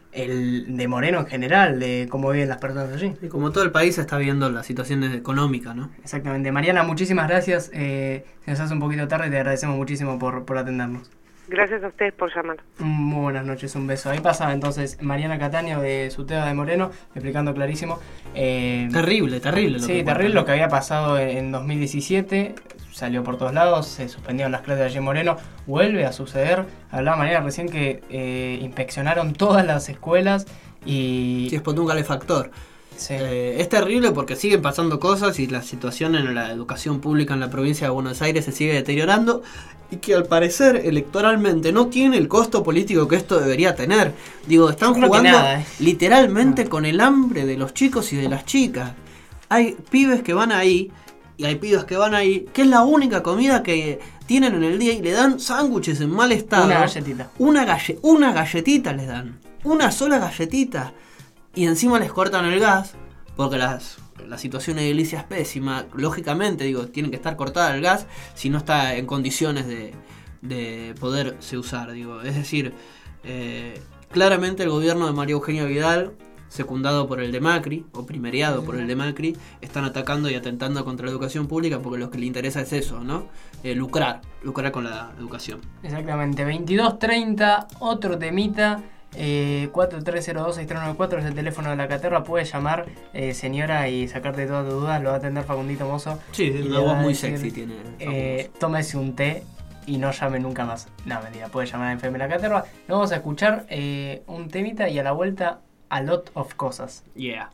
el de Moreno en general, de cómo viven las personas allí. Y como todo el país está viendo la situación económica, ¿no? Exactamente. Mariana, muchísimas gracias. Eh, se nos hace un poquito tarde y te agradecemos muchísimo por, por atendernos. Gracias a ustedes por llamar. Muy buenas noches, un beso. Ahí pasaba entonces Mariana Cataño de Suteba de Moreno, explicando clarísimo. Eh, terrible, terrible. Lo sí, que terrible cuenta. Lo que había pasado en dos mil diecisiete, salió por todos lados, se suspendieron las clases de allí en Moreno, vuelve a suceder. Hablaba Mariana recién que eh, inspeccionaron todas las escuelas y... Sí, explotó un calefactor. Sí. Eh, es terrible porque siguen pasando cosas y la situación en la educación pública en la provincia de Buenos Aires se sigue deteriorando y que al parecer electoralmente no tiene el costo político que esto debería tener. Digo, están jugando nada, eh. literalmente no. con el hambre de los chicos y de las chicas. Hay pibes que van ahí y hay pibes que van ahí, que es la única comida que tienen en el día y le dan sándwiches en mal estado. Una galletita. Una, galle- una galletita les dan. Una sola galletita. Y encima les cortan el gas, porque las, la situación edilicia es pésima. Lógicamente, digo, tiene que estar cortada el gas si no está en condiciones de, de poderse usar. Digo, es decir, eh, claramente el gobierno de María Eugenia Vidal, secundado por el de Macri, o primeriado por el de Macri, están atacando y atentando contra la educación pública porque lo que le interesa es eso, ¿no? Eh, lucrar, lucrar con la educación. Exactamente, veintidós treinta, otro temita. Eh, cuatro tres cero dos seis tres nueve cuatro es el teléfono de la Caterva. Puede llamar, eh, señora, y sacarte todas tus dudas. Lo va a atender Facundito Mozo. Sí, y una voz muy sexy tiene. Eh, tómese un té y no llame nunca más. No, mentira, puede llamar a F M La Caterva. Nos vamos a escuchar eh, un temita y a la vuelta a lot of cosas. Yeah.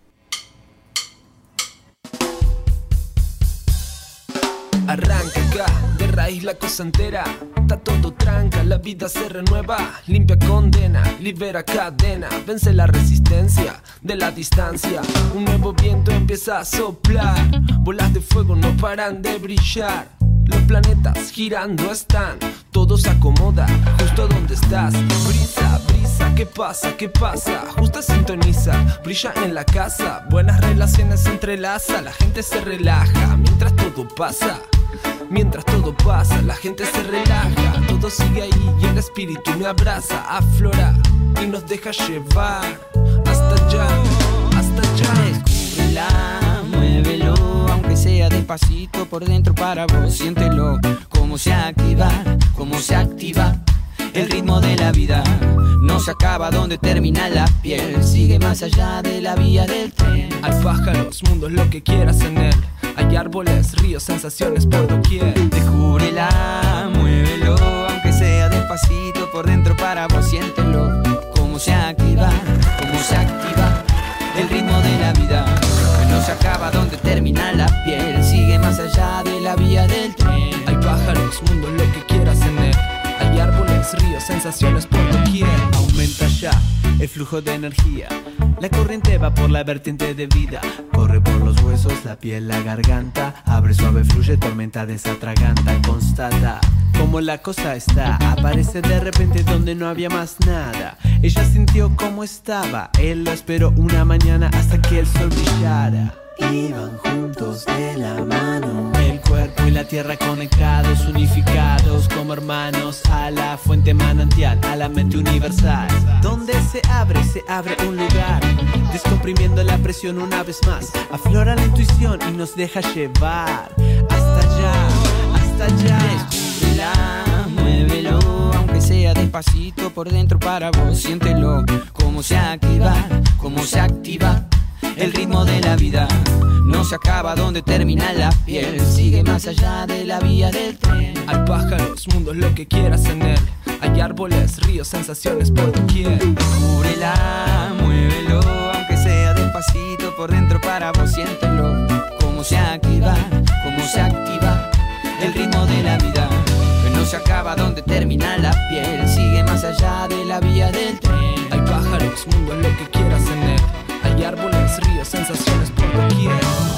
Arranca acá, de raíz la cosa entera. Está todo tranca, la vida se renueva. Limpia condena, libera cadena. Vence la resistencia de la distancia. Un nuevo viento empieza a soplar. Bolas de fuego no paran de brillar. Los planetas girando están. Todo se acomoda justo donde estás. Brisa, brisa, ¿qué pasa? ¿Qué pasa? Justa sintoniza, brilla en la casa. Buenas relaciones se entrelaza. La gente se relaja mientras todo pasa. Mientras todo pasa, la gente se relaja. Todo sigue ahí y el espíritu me abraza, aflora y nos deja llevar. Hasta allá, hasta allá. Descúbrela, muévelo, aunque sea despacito por dentro para vos. Siéntelo, cómo se activa, cómo se activa. El ritmo de la vida no se acaba donde termina la piel. Sigue más allá de la vía del tren. Hay pájaros, mundos, lo que quieras en él. Hay árboles, ríos, sensaciones por doquier. Descúbrela, muévelo, aunque sea despacito por dentro para vos. Siéntelo, cómo se activa, cómo se activa. El ritmo de la vida no se acaba donde termina la piel. Sigue más allá de la vía del tren. Hay pájaros, mundos, lo que quieras en él. Hay árboles, ríos, sensaciones por doquier. Aumenta ya el flujo de energía. La corriente va por la vertiente de vida. Corre por los huesos, la piel, la garganta. Abre suave, fluye, tormenta desatraganta. Constata cómo la cosa está. Aparece de repente donde no había más nada. Ella sintió cómo estaba. Él lo esperó una mañana hasta que el sol brillara. Iban juntos de la mano, el cuerpo y la tierra conectados, unificados como hermanos a la fuente manantial, a la mente universal. Donde se abre, se abre un lugar, descomprimiendo la presión una vez más. Aflora la intuición y nos deja llevar hasta allá, hasta allá. Descúbrela, muévelo, aunque sea despacito por dentro para vos. Siéntelo, cómo se activa, cómo se activa. El ritmo de la vida no se acaba donde termina la piel. Sigue más allá de la vía del tren. Hay pájaros, mundos, lo que quieras en él. Hay árboles, ríos, sensaciones por doquier. Descúbrela, muévelo, aunque sea despacito por dentro para vos. Siéntelo, cómo se activa, cómo se activa. El ritmo de la vida no se acaba donde termina la piel. Sigue más allá de la vía del tren. Hay pájaros, mundos, lo que quieras en él. Hay árboles, ríos, sensaciones por doquier.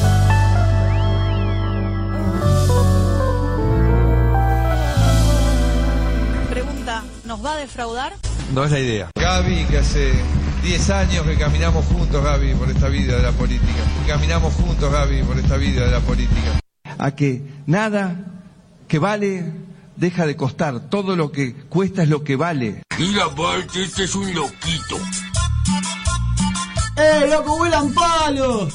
Pregunta, ¿nos va a defraudar? No es la idea. Gaby, que hace diez años que caminamos juntos, Gaby, por esta vida de la política. Caminamos juntos, Gaby, por esta vida de la política. A que nada que vale deja de costar. Todo lo que cuesta es lo que vale. Mira, Bart, este es un loquito. ¡Eh, loco, vuelan palos!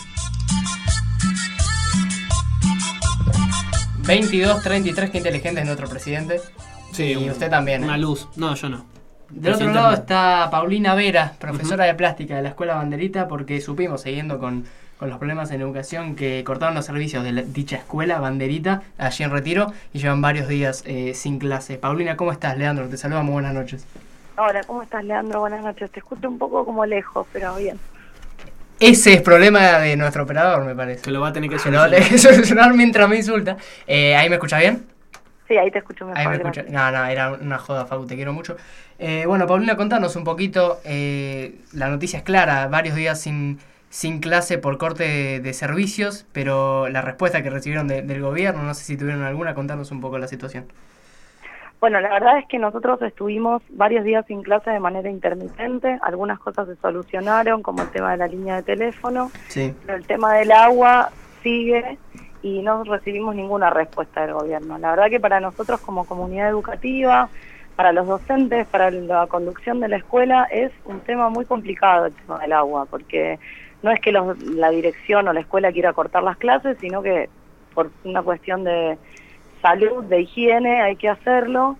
veintidós treinta y tres, qué inteligente es nuestro presidente. Sí, y un, usted también. Una ¿eh? luz. No, yo no. Del otro lado está Paulina Vera, profesora uh-huh. de plástica de la Escuela Banderita, porque supimos, siguiendo con, con los problemas en educación, que cortaron los servicios de la, dicha escuela Banderita allí en Retiro y llevan varios días eh, sin clase. Paulina, ¿cómo estás? Leandro, te saluda, muy buenas noches. Hola, ¿cómo estás, Leandro? Buenas noches. Te escucho un poco como lejos, pero bien. Ese es problema de nuestro operador, me parece. Que lo va a tener que solucionar. Que lo va a tener que solucionar mientras me insulta. Eh, ¿Ahí me escuchas bien? Sí, ahí te escucho mejor. Ahí me escucha. No, no, era una joda, Facu, te quiero mucho. Eh, bueno, Paulina, contanos un poquito. Eh, la noticia es clara, varios días sin, sin clase por corte de, de servicios, pero la respuesta que recibieron de, del gobierno, no sé si tuvieron alguna, contanos un poco la situación. Bueno, la verdad es que nosotros estuvimos varios días sin clase de manera intermitente. Algunas cosas se solucionaron, como el tema de la línea de teléfono. Sí. Pero el tema del agua sigue y no recibimos ninguna respuesta del gobierno. La verdad que para nosotros como comunidad educativa, para los docentes, para la conducción de la escuela, es un tema muy complicado el tema del agua, porque no es que los, la dirección o la escuela quiera cortar las clases, sino que por una cuestión de salud, de higiene, hay que hacerlo,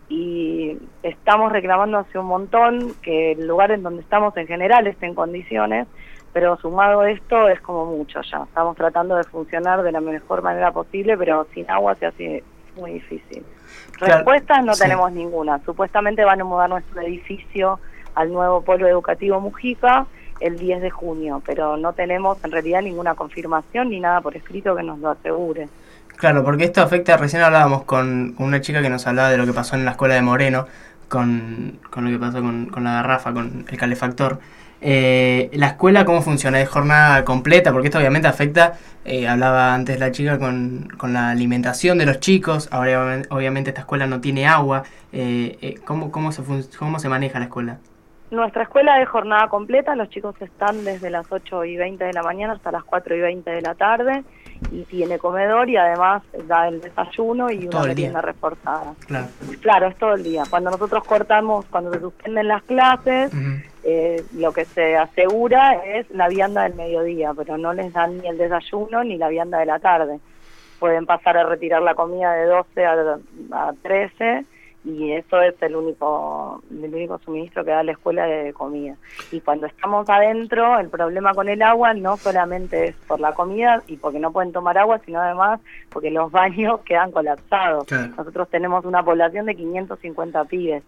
y estamos reclamando hace un montón que el lugar en donde estamos en general esté en condiciones, pero sumado a esto es como mucho ya. Estamos tratando de funcionar de la mejor manera posible, pero sin agua se hace muy difícil. Claro, Respuestas no sí. tenemos ninguna. Supuestamente van a mudar nuestro edificio al nuevo polo educativo Mujica el diez de junio, pero no tenemos en realidad ninguna confirmación ni nada por escrito que nos lo asegure. Claro, porque esto afecta, recién hablábamos con una chica que nos hablaba de lo que pasó en la escuela de Moreno, con, con lo que pasó con, con la garrafa, con el calefactor. Eh, ¿La escuela cómo funciona? ¿Es jornada completa? Porque esto obviamente afecta, eh, hablaba antes la chica, con, con la alimentación de los chicos. Ahora obviamente esta escuela no tiene agua. Eh, eh, ¿cómo, cómo, se fun- ¿Cómo se maneja la escuela? Nuestra escuela es jornada completa, los chicos están desde las ocho y veinte de la mañana hasta las cuatro y veinte de la tarde, y tiene comedor y además da el desayuno y una merienda reforzada. Claro. Claro, es todo el día. Cuando nosotros cortamos, cuando se suspenden las clases, Uh-huh. eh, lo que se asegura es la vianda del mediodía, pero no les dan ni el desayuno ni la vianda de la tarde. Pueden pasar a retirar la comida de doce a, a trece, y eso es el único el único suministro que da la escuela de comida. Y cuando estamos adentro, el problema con el agua no solamente es por la comida y porque no pueden tomar agua, sino además porque los baños quedan colapsados. Claro. Nosotros tenemos una población de quinientos cincuenta pibes.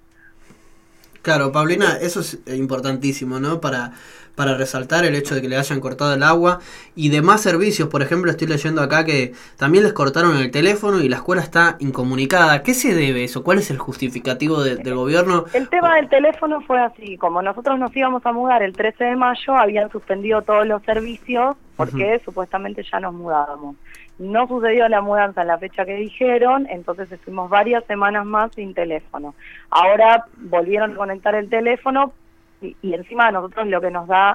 Claro, Paulina, eso es importantísimo, ¿no? Para, para resaltar el hecho de que le hayan cortado el agua y demás servicios. Por ejemplo, estoy leyendo acá que también les cortaron el teléfono y la escuela está incomunicada. ¿A qué se debe eso? ¿Cuál es el justificativo de, del gobierno? El tema del teléfono fue así, como nosotros nos íbamos a mudar el trece de mayo, habían suspendido todos los servicios porque uh-huh. supuestamente ya nos mudábamos. No sucedió la mudanza en la fecha que dijeron, entonces estuvimos varias semanas más sin teléfono. Ahora volvieron a conectar el teléfono y, y encima a nosotros lo que nos da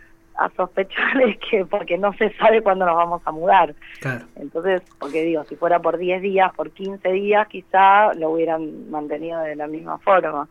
a sospechar es que porque no se sabe cuándo nos vamos a mudar. Claro. Entonces, porque digo, si fuera por diez días, por quince días, quizá lo hubieran mantenido de la misma forma.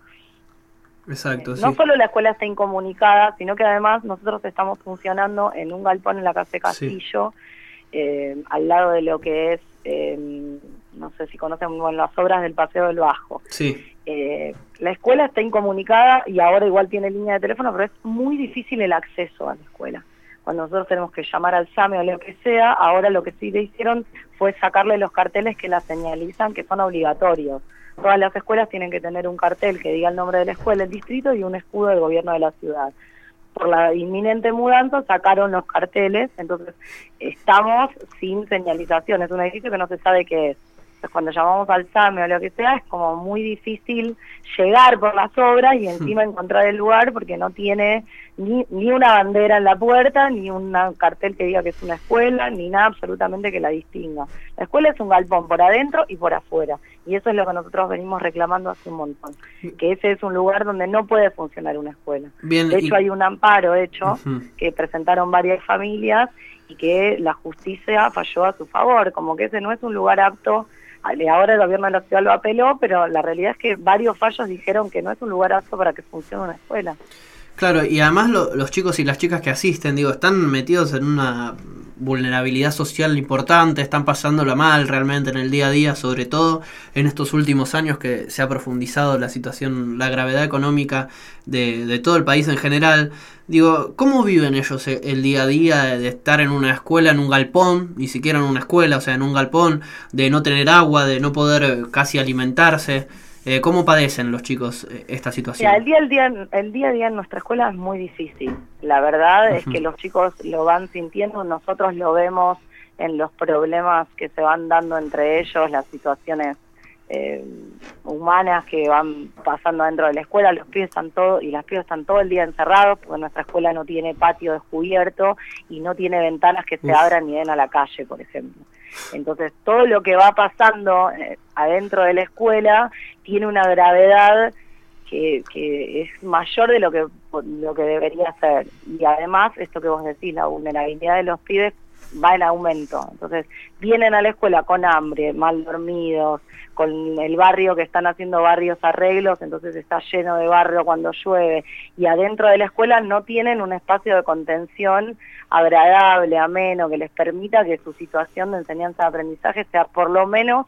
Exacto, No sí. solo la escuela está incomunicada, sino que además nosotros estamos funcionando en un galpón en la calle Castillo, sí. Eh, al lado de lo que es, eh, no sé si conocen, bueno, las obras del Paseo del Bajo. Sí. Eh, la escuela está incomunicada y ahora igual tiene línea de teléfono, pero es muy difícil el acceso a la escuela. Cuando nosotros tenemos que llamar al SAME o lo que sea, ahora lo que sí le hicieron fue sacarle los carteles que la señalizan, que son obligatorios. Todas las escuelas tienen que tener un cartel que diga el nombre de la escuela, el distrito y un escudo del gobierno de la ciudad. Por la inminente mudanza sacaron los carteles, entonces estamos sin señalización, es un edificio que no se sabe qué es. Entonces cuando llamamos al SAME o lo que sea, es como muy difícil llegar por las obras y encima encontrar el lugar porque no tiene ni, ni una bandera en la puerta, ni un cartel que diga que es una escuela, ni nada absolutamente que la distinga. La escuela es un galpón por adentro y por afuera, y eso es lo que nosotros venimos reclamando hace un montón, que ese es un lugar donde no puede funcionar una escuela. Bien, de hecho y... hay un amparo hecho uh-huh. que presentaron varias familias y que la justicia falló a su favor, como que ese no es un lugar apto. Ahora el gobierno de la ciudad lo apeló, pero la realidad es que varios fallos dijeron que no es un lugar apto para que funcione una escuela. Claro, y además lo, los chicos y las chicas que asisten, digo, están metidos en una vulnerabilidad social importante, están pasándola mal realmente en el día a día, sobre todo en estos últimos años que se ha profundizado la situación, la gravedad económica de, de todo el país en general. Digo, ¿cómo viven ellos el día a día de estar en una escuela, en un galpón, ni siquiera en una escuela, o sea, en un galpón, de no tener agua, de no poder casi alimentarse? Eh, ¿Cómo padecen los chicos eh, esta situación? Mira, el día, el, día, el día a día en nuestra escuela es muy difícil. La verdad uh-huh. es que los chicos lo van sintiendo, nosotros lo vemos en los problemas que se van dando entre ellos, las situaciones eh, humanas que van pasando dentro de la escuela. Los pibes están todo, y las pibes están todo el día encerrados porque nuestra escuela no tiene patio descubierto y no tiene ventanas que se Uf. abran ni den a la calle, por ejemplo. Entonces todo lo que va pasando eh, adentro de la escuela tiene una gravedad que, que es mayor de lo que lo que debería ser, y además esto que vos decís, la vulnerabilidad de los pibes va en aumento. Entonces vienen a la escuela con hambre, mal dormidos, con el barrio que están haciendo varios arreglos, entonces está lleno de barro cuando llueve, y adentro de la escuela no tienen un espacio de contención agradable, ameno, que les permita que su situación de enseñanza-aprendizaje sea por lo menos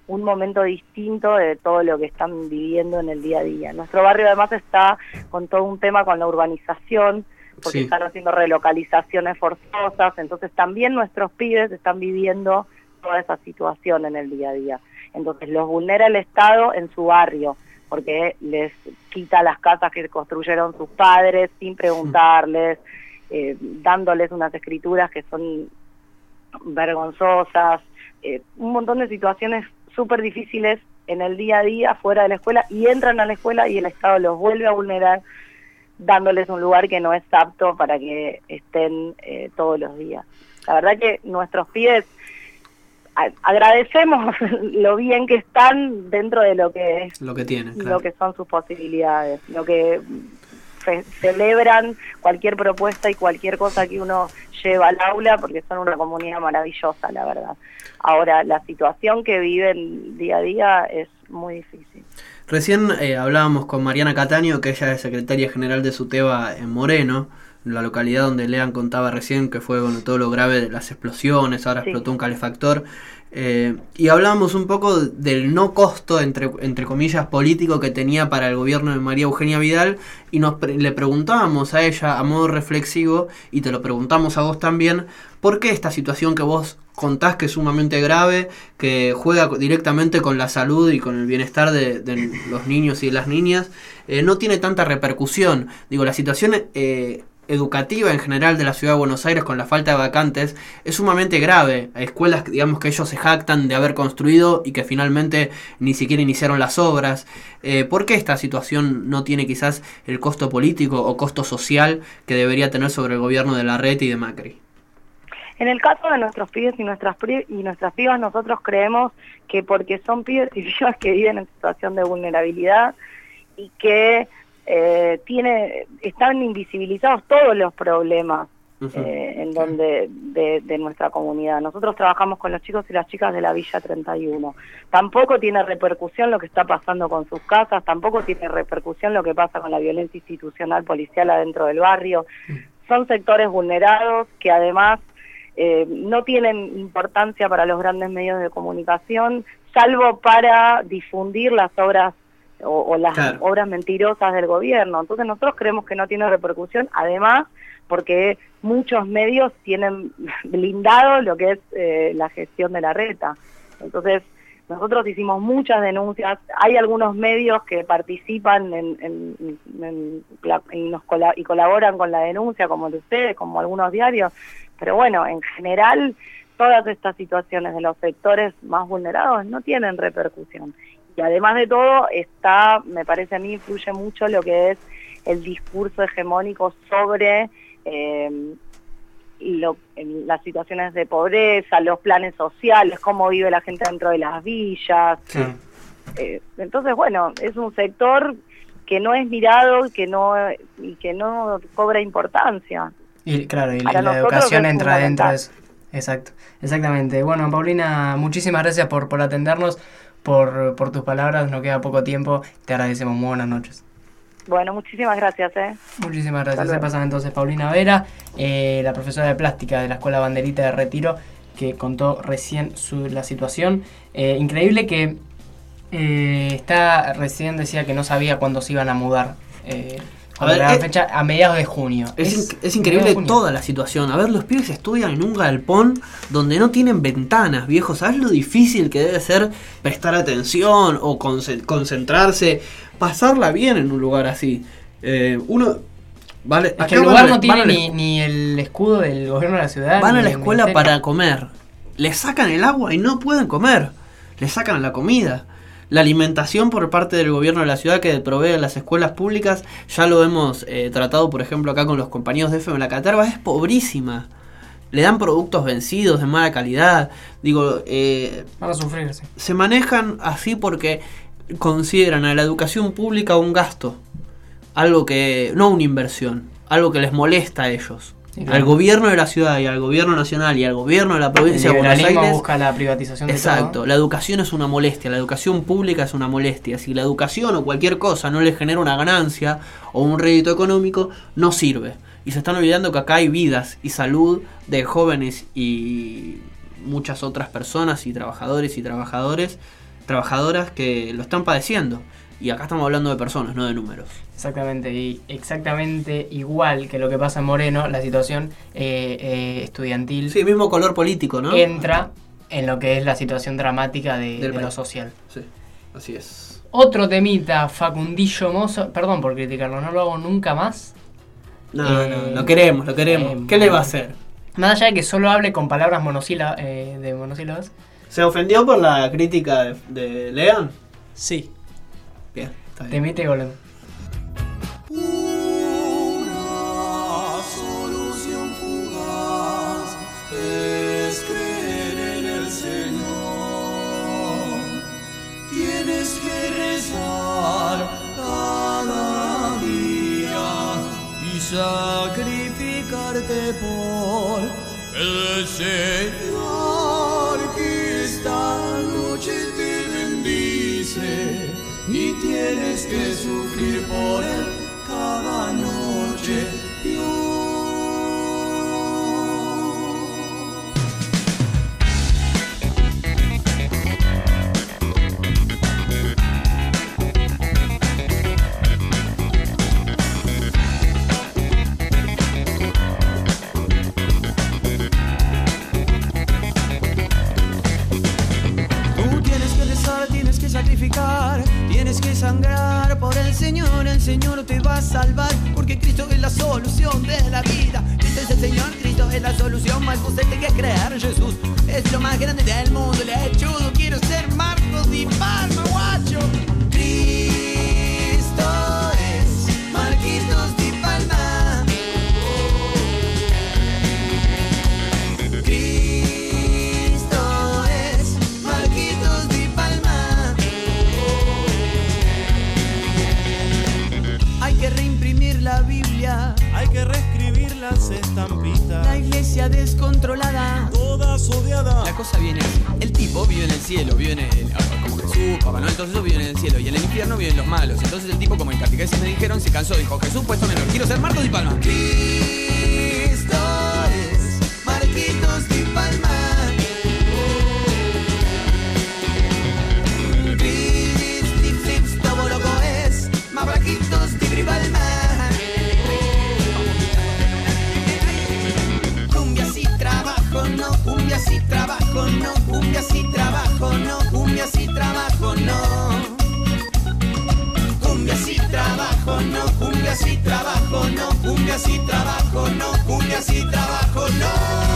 un momento distinto de todo lo que están viviendo en el día a día. Nuestro barrio además está con todo un tema con la urbanización, porque Sí. están haciendo relocalizaciones forzosas, entonces también nuestros pibes están viviendo toda esa situación en el día a día. Entonces los vulnera el Estado en su barrio, porque les quita las casas que construyeron sus padres sin preguntarles, eh, dándoles unas escrituras que son vergonzosas, eh, un montón de situaciones súper difíciles en el día a día fuera de la escuela, y entran a la escuela y el Estado los vuelve a vulnerar, dándoles un lugar que no es apto para que estén eh, todos los días. La verdad que nuestros pibes, a- agradecemos lo bien que están dentro de lo que es Lo que tiene, lo claro. que son sus posibilidades, lo que fe- celebran cualquier propuesta y cualquier cosa que uno lleva al aula, porque son una comunidad maravillosa, la verdad. Ahora, la situación que viven día a día es muy difícil. Recién eh, hablábamos con Mariana Cataño, que ella es secretaria general de SUTEBA en Moreno, la localidad donde Lean contaba recién que fue con todo lo grave de las explosiones, ahora Sí. explotó un calefactor, eh, y hablábamos un poco del no costo, entre, entre comillas, político que tenía para el gobierno de María Eugenia Vidal, y nos pre- le preguntábamos a ella a modo reflexivo, y te lo preguntamos a vos también, ¿por qué esta situación que vos contás que es sumamente grave, que juega directamente con la salud y con el bienestar de, de los niños y de las niñas, eh, no tiene tanta repercusión? Digo, la situación eh, educativa en general de la ciudad de Buenos Aires con la falta de vacantes es sumamente grave. Hay escuelas, digamos, que ellos se jactan de haber construido y que finalmente ni siquiera iniciaron las obras. Eh, ¿Por qué esta situación no tiene quizás el costo político o costo social que debería tener sobre el gobierno de Larreta y de Macri? En el caso de nuestros pibes y nuestras pri- y nuestras pibas, nosotros creemos que porque son pibes y pibas que viven en situación de vulnerabilidad y que eh, tiene, están invisibilizados todos los problemas eh, en donde de, de nuestra comunidad. Nosotros trabajamos con los chicos y las chicas de la Villa treinta y uno. Tampoco tiene repercusión lo que está pasando con sus casas, tampoco tiene repercusión lo que pasa con la violencia institucional policial adentro del barrio. Son sectores vulnerados que además Eh, no tienen importancia para los grandes medios de comunicación, salvo para difundir las obras o, o las Claro. obras mentirosas del gobierno. Entonces nosotros creemos que no tiene repercusión, además porque muchos medios tienen blindado lo que es eh, la gestión de Larreta. Entonces nosotros hicimos muchas denuncias, hay algunos medios que participan en, en, en la- y, nos cola- y colaboran con la denuncia, como de ustedes, como algunos diarios, pero bueno, en general todas estas situaciones de los sectores más vulnerados no tienen repercusión. Y además de todo está, me parece a mí, influye mucho lo que es el discurso hegemónico sobre eh, lo, en las situaciones de pobreza, los planes sociales, cómo vive la gente dentro de las villas. Eh, entonces, bueno, es un sector que no es mirado que no y que no cobra importancia. Y claro, y, Para y la nosotros educación es entra dentro de fundamental. eso. Exacto, exactamente. Bueno, Paulina, muchísimas gracias por, por atendernos, por, por tus palabras, nos queda poco tiempo, te agradecemos, muy buenas noches. Bueno, muchísimas gracias, ¿eh? Muchísimas Hasta gracias. Se luego. pasa entonces Paulina Vera, eh, la profesora de plástica de la Escuela Banderita de Retiro, que contó recién su, la situación. Eh, increíble que eh, está recién decía que no sabía cuándo se iban a mudar. Eh, A ver, la eh, fecha a mediados de junio. Es, Es- inc- es increíble mediados de junio. toda la situación. A ver, los pibes estudian en un galpón donde no tienen ventanas, viejo. ¿Sabes lo difícil que debe ser prestar atención o conce- concentrarse? Pasarla bien en un lugar así. Eh, uno... Vale, Es acá que el van lugar a la- no tiene van a la ni, ni el escudo del gobierno de la ciudad. Van ni a la del escuela ministerio. para comer. Les sacan el agua y no pueden comer. Les sacan la comida. La alimentación por parte del gobierno de la ciudad que provee a las escuelas públicas, ya lo hemos eh, tratado, por ejemplo, acá con los compañeros de F M La Caterva, es pobrísima. Le dan productos vencidos de mala calidad. Digo, eh, Van a sufrir, sí. se manejan así porque consideran a la educación pública un gasto. Algo que, no una inversión, algo que les molesta a ellos. Sí, claro. Al gobierno de la ciudad y al gobierno nacional y al gobierno de la provincia El de Buenos liberalismo Aires. busca la privatización de Exacto, todo. la educación es una molestia, la educación pública es una molestia. Si la educación o cualquier cosa no le genera una ganancia o un rédito económico, no sirve. Y se están olvidando que acá hay vidas y salud de jóvenes y muchas otras personas y trabajadores y trabajadores trabajadoras que lo están padeciendo. Y acá estamos hablando de personas, no de números. Exactamente, y exactamente igual que lo que pasa en Moreno, la situación eh, eh, estudiantil. Sí, mismo color político, ¿no? Entra en lo que es la situación dramática de, de lo social. Sí, así es. Otro temita, Facundillo Mozo. Perdón por criticarlo, no lo hago nunca más. No, eh, no, lo queremos, lo queremos. Eh, ¿Qué le va a hacer? Más allá de que solo hable con palabras monosílabas, eh, de monosílabas. ¿Se ofendió por la crítica de, de Lean? Sí. Bien, está bien. Temita y volvemos. Una solución fugaz es creer en el Señor. Tienes que rezar cada día y sacrificarte por el Señor que esta noche te bendice. Y tienes que sufrir por él cada noche, Dios. Tú tienes que rezar, tienes que sacrificar. Tienes que sangrar por el Señor, el Señor te va a salvar, porque Cristo es la solución de la vida. Cristo es el Señor, Cristo es la solución, más usted tiene que creer. Jesús es lo más grande del mundo, le ha hecho, quiero ser Marcos Di Palma, guacho. Cristo es Marquitos Di Palma. Cristo es Marquitos Di Palma. Hay que reimprimir la Biblia, hay que reescribir las estampitas. La iglesia descontrolada, todas odiadas. La cosa viene así. El tipo vive en el cielo, vive en el, como Jesús, Papá Noel, todos esos viven en el cielo. Y en el infierno viven los malos. Entonces el tipo, como en catequesis me dijeron, se cansó, dijo: Jesús, puesto menor, quiero ser Marcos Di Palma. Cristo es Marquitos Di Palma. Cristo loco es Marquitos Di Palma. Cumbia si trabajo, no, cumbia si trabajo, no, cumbia si trabajo, no, cumbia si trabajo, no. Cumbia si trabajo, no, cumbia si trabajo, no, cumbia si trabajo, no, cumbia si trabajo, no.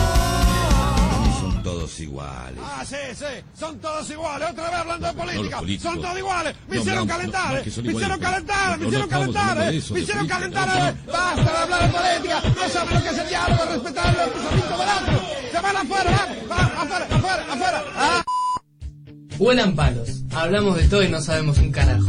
Son todos iguales. Ah, sí, sí, son todos iguales. Otra vez hablando de política. No, son todos iguales. Me no, hicieron no, calentar, no, no, eh. que son Me hicieron iguales. calentar, me No, hicieron no estamos calentar, hablando eh. de eso, Me de hicieron política, calentar, no, eh. Basta de hablar de política. No saben lo que es el diálogo, respetar el pensamiento del otro. Se van afuera, ¿eh? Va, afuera, afuera, afuera. Ah. Vuelan palos. Hablamos de todo y no sabemos un carajo.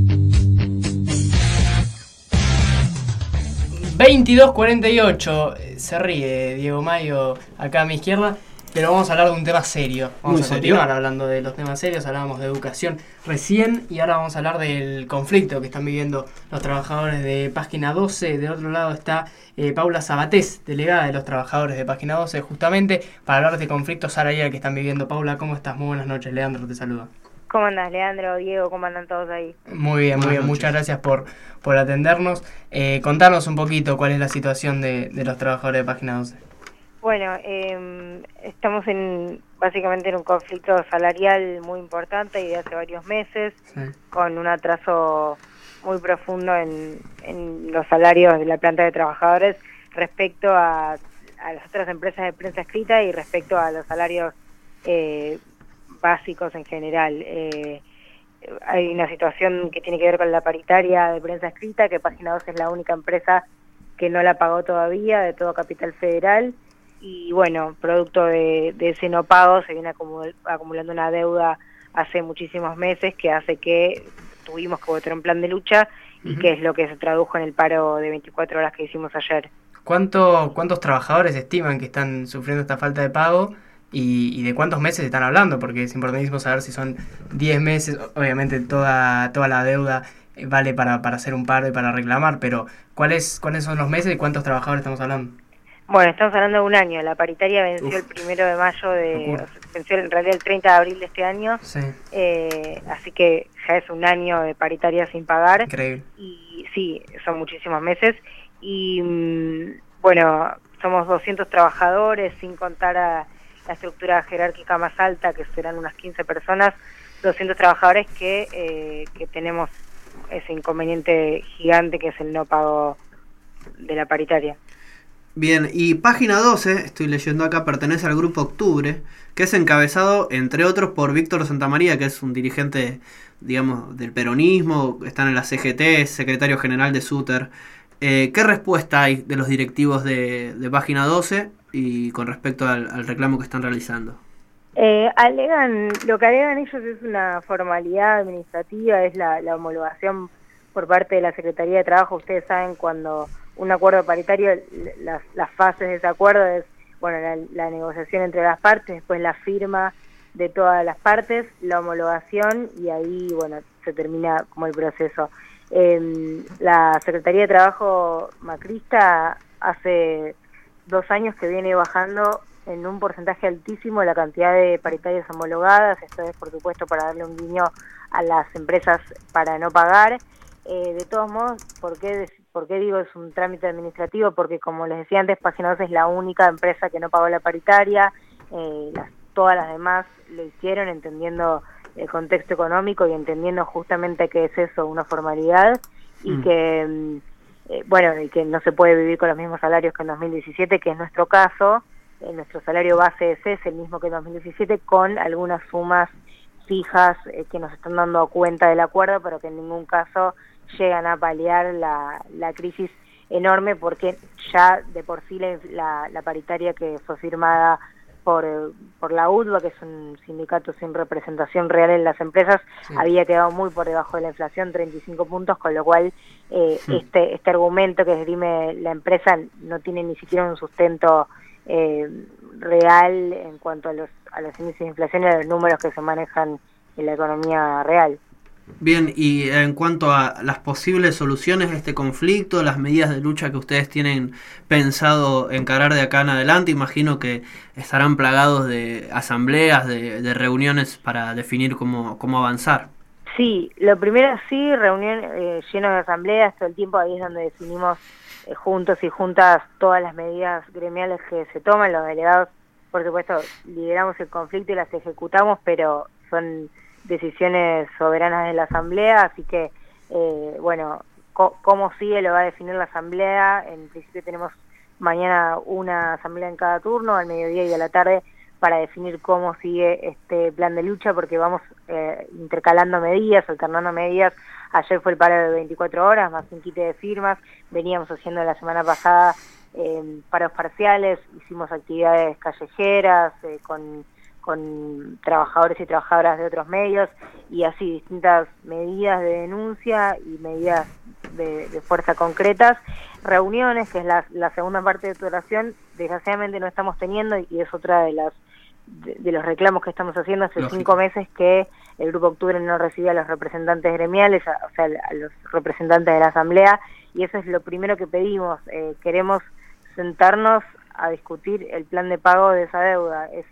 veintidós cuarenta y ocho. Se ríe Diego Mayo acá a mi izquierda. Pero vamos a hablar de un tema serio. Vamos ¿Muy a serio? continuar hablando de los temas serios. Hablábamos de educación recién y ahora vamos a hablar del conflicto que están viviendo los trabajadores de Página doce. De otro lado está eh, Paula Sabatés, delegada de los trabajadores de Página doce, justamente para hablar de este conflicto salarial que están viviendo. Paula, ¿cómo estás? Muy buenas noches. Leandro te saluda. ¿Cómo andás, Leandro, Diego? ¿Cómo andan todos ahí? Muy bien, muy bien. Muchas gracias por, por atendernos. Eh, contanos un poquito cuál es la situación de, de los trabajadores de Página doce. Bueno, eh, estamos en básicamente en un conflicto salarial muy importante y de hace varios meses, Sí. con un atraso muy profundo en, en los salarios de la planta de trabajadores respecto a, a las otras empresas de prensa escrita y respecto a los salarios eh, básicos en general. Eh, hay una situación que tiene que ver con la paritaria de prensa escrita, que Página doce es la única empresa que no la pagó todavía de todo Capital Federal. Y bueno, producto de, de ese no pago se viene acumul acumulando una deuda hace muchísimos meses que hace que tuvimos que votar un plan de lucha y Ujú. que es lo que se tradujo en el paro de veinticuatro horas que hicimos ayer. ¿Cuánto, ¿Cuántos trabajadores estiman que están sufriendo esta falta de pago y, y de cuántos meses están hablando? Porque es importantísimo saber si son diez meses, obviamente toda, toda la deuda eh, vale para, para hacer un paro y para reclamar, pero ¿cuáles, cuáles son los meses y cuántos trabajadores estamos hablando? Bueno, estamos hablando de un año. La paritaria venció Uf. el primero de mayo de... Locura. Venció en realidad el treinta de abril de este año. Sí. Eh, así que ya es un año de paritaria sin pagar. Increíble. Y sí, son muchísimos meses. Y mmm, bueno, somos doscientos trabajadores, sin contar a la estructura jerárquica más alta, que serán unas quince personas, doscientos trabajadores que, eh, que tenemos ese inconveniente gigante que es el no pago de la paritaria. Bien, y página doce, estoy leyendo acá, pertenece al Grupo Octubre, que es encabezado, entre otros, por Víctor Santamaría, que es un dirigente, digamos, del peronismo, está en la C G T, es secretario general de SUTER. Eh, ¿Qué respuesta hay de los directivos de, de página doce y con respecto al, al reclamo que están realizando? Eh, alegan, lo que alegan ellos es una formalidad administrativa, es la, la homologación por parte de la Secretaría de Trabajo. Ustedes saben, cuando un acuerdo paritario, las, las fases de ese acuerdo es, bueno, la, la negociación entre las partes, después la firma de todas las partes, la homologación, y ahí, bueno, se termina como el proceso. Eh, la Secretaría de Trabajo macrista hace dos años que viene bajando en un porcentaje altísimo la cantidad de paritarias homologadas. Esto es, por supuesto, para darle un guiño a las empresas para no pagar. Eh, de todos modos, ¿por qué, ¿por qué digo es un trámite administrativo? Porque, como les decía antes, Página doce es la única empresa que no pagó la paritaria. Eh, las, todas las demás lo hicieron entendiendo el contexto económico y entendiendo justamente que es eso, una formalidad, y mm. que, eh, bueno, y que no se puede vivir con los mismos salarios que en dos mil diecisiete, que es nuestro caso. Eh, nuestro salario base es ese, el mismo que en dos mil diecisiete, con algunas sumas fijas eh, que nos están dando cuenta del acuerdo, pero que en ningún caso llegan a paliar la, la crisis enorme, porque ya de por sí la, la, la paritaria que fue firmada por, por la U T B A, que es un sindicato sin representación real en las empresas, sí. había quedado muy por debajo de la inflación, treinta y cinco puntos, con lo cual eh, sí. este, este argumento que esgrime la empresa no tiene ni siquiera un sustento eh, real en cuanto a los, a los índices de inflación y a los números que se manejan en la economía real. Bien, y en cuanto a las posibles soluciones a este conflicto, las medidas de lucha que ustedes tienen pensado encarar de acá en adelante, imagino que estarán plagados de asambleas, de, de reuniones para definir cómo, cómo avanzar. Sí, lo primero sí, reunión eh, lleno de asambleas todo el tiempo, ahí es donde definimos eh, juntos y juntas todas las medidas gremiales que se toman. Los delegados, por supuesto, lideramos el conflicto y las ejecutamos, pero son decisiones soberanas de la asamblea, así que eh, bueno, co cómo sigue lo va a definir la asamblea. En principio tenemos mañana una asamblea en cada turno, al mediodía y a la tarde, para definir cómo sigue este plan de lucha, porque vamos eh, intercalando medidas, alternando medidas. Ayer fue el paro de veinticuatro horas, más un quite de firmas. Veníamos haciendo la semana pasada eh, paros parciales, hicimos actividades callejeras eh, con con trabajadores y trabajadoras de otros medios, y así distintas medidas de denuncia y medidas de, de fuerza concretas. Reuniones, que es la, la segunda parte de tu oración, desgraciadamente no estamos teniendo, y es otra de las de, de los reclamos que estamos haciendo. Hace Lógico. cinco meses que el Grupo Octubre no recibe a los representantes gremiales, a, o sea, a los representantes de la asamblea, y eso es lo primero que pedimos. Eh, queremos sentarnos a discutir el plan de pago de esa deuda. Es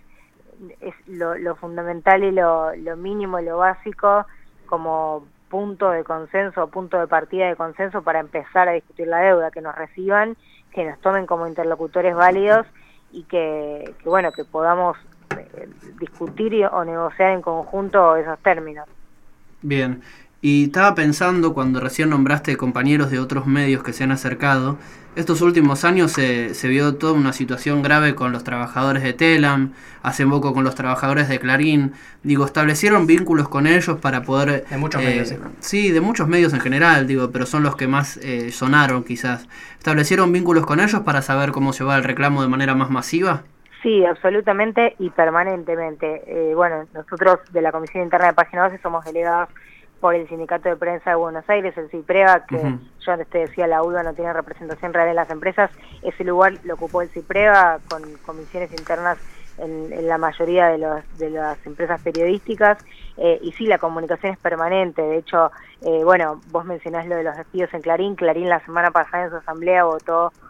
es lo, lo fundamental y lo, lo mínimo y lo básico como punto de consenso, punto de partida de consenso para empezar a discutir la deuda, que nos reciban, que nos tomen como interlocutores válidos y que, que bueno, que podamos eh, discutir o negociar en conjunto esos términos. Bien, y estaba pensando cuando recién nombraste compañeros de otros medios que se han acercado. Estos últimos años se, se vio toda una situación grave con los trabajadores de Telam, hace poco con los trabajadores de Clarín. Digo, establecieron vínculos con ellos para poder... De muchos eh, medios, sí. Sí, de muchos medios en general, digo, pero son los que más eh, sonaron quizás. ¿Establecieron vínculos con ellos para saber cómo se va el reclamo de manera más masiva? Sí, absolutamente y permanentemente. Eh, bueno, nosotros de la Comisión Interna de Página doce somos delegados por el Sindicato de Prensa de Buenos Aires, el CIPREVA, que uh-huh. yo antes te decía, la U D B A no tiene representación real en las empresas. Ese lugar lo ocupó el CIPREVA con comisiones internas en, en la mayoría de, los, de las empresas periodísticas, eh, y sí, la comunicación es permanente. De hecho, eh, bueno, vos mencionás lo de los despidos en Clarín. Clarín la semana pasada en su asamblea votó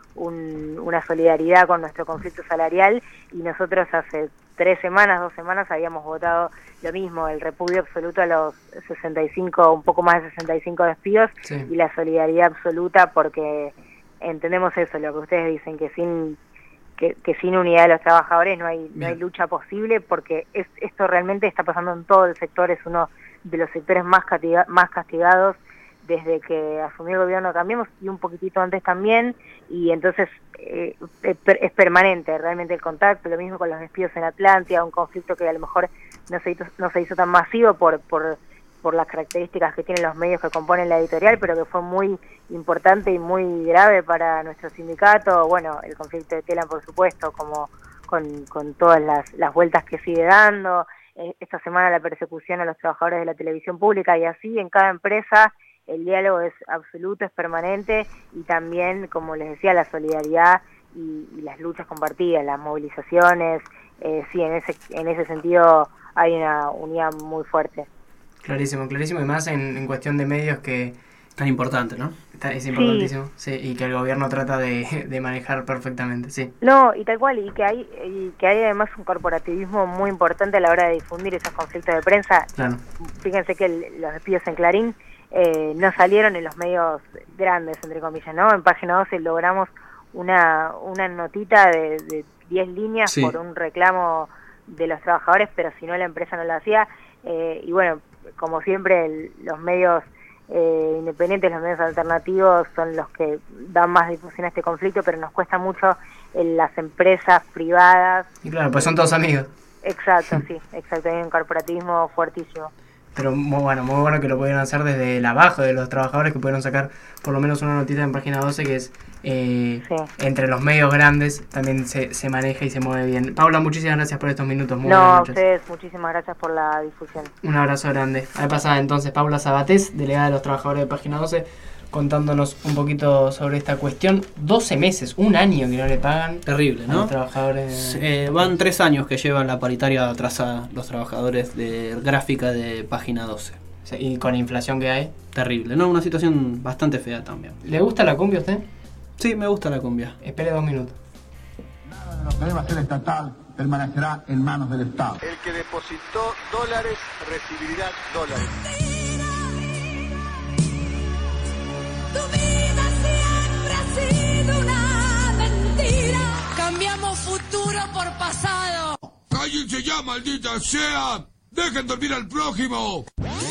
un, una solidaridad con nuestro conflicto salarial, y nosotros hace tres semanas, dos semanas habíamos votado lo mismo, el repudio absoluto a los sesenta y cinco, un poco más de sesenta y cinco despidos, Sí. y la solidaridad absoluta, porque entendemos eso, lo que ustedes dicen, que sin que, que sin unidad de los trabajadores no hay no hay lucha posible, porque es, esto realmente está pasando en todo el sector, es uno de los sectores más castiga, más castigados desde que asumió el gobierno Cambiemos, y un poquitito antes también, y entonces eh, es, es permanente realmente el contacto, lo mismo con los despidos en Atlántida, un conflicto que a lo mejor no se hizo, no se hizo tan masivo por, por, por las características que tienen los medios que componen la editorial, pero que fue muy importante y muy grave para nuestro sindicato. Bueno, el conflicto de Telam, por supuesto, como con, con todas las, las vueltas que sigue dando, eh, esta semana la persecución a los trabajadores de la televisión pública, y así en cada empresa el diálogo es absoluto, es permanente, y también, como les decía, la solidaridad y, y las luchas compartidas, las movilizaciones, eh, sí, en ese, en ese sentido hay una unidad muy fuerte. Clarísimo, clarísimo, y más en, en cuestión de medios que... Tan importante, ¿no? Está, es importantísimo, sí. sí, y que el gobierno trata de, de manejar perfectamente, sí. No, y tal cual, y que hay y que hay además un corporativismo muy importante a la hora de difundir esos conflictos de prensa. Claro. Fíjense que el, los despidos en Clarín eh, no salieron en los medios grandes, entre comillas, ¿no? En Página doce logramos una una notita de, de diez líneas, sí, por un reclamo de los trabajadores, pero si no la empresa no lo hacía, eh, y bueno, como siempre el, los medios eh, independientes, los medios alternativos son los que dan más difusión a este conflicto, pero nos cuesta mucho en las empresas privadas. Y claro, pues son todos amigos. Exacto, sí, exacto, hay un corporativismo fuertísimo. Pero muy bueno, muy bueno que lo pudieron hacer desde el abajo de los trabajadores, que pudieron sacar por lo menos una notita en Página doce que es eh, sí, entre los medios grandes también se, se maneja y se mueve bien. Paula, muchísimas gracias por estos minutos. Muy no, a noches. Ustedes, muchísimas gracias por la difusión. Un abrazo grande. Ahí pasa entonces Paula Sabatés, delegada de los trabajadores de Página doce, contándonos un poquito sobre esta cuestión. doce meses, un año que no le pagan. Terrible, ¿no? A los trabajadores. Eh, van tres años que llevan la paritaria atrasada los trabajadores de gráfica de Página doce. Sí, y con la inflación que hay. Terrible, ¿no? Una situación bastante fea también. ¿Le gusta la cumbia a usted? Sí, me gusta la cumbia. Espere dos minutos. Nada de lo que deba ser estatal permanecerá en manos del Estado. El que depositó dólares recibirá dólares. Tu vida siempre ha sido una mentira. Cambiamos futuro por pasado. ¡Cállense ya, maldita sea! ¡Dejen dormir al prójimo!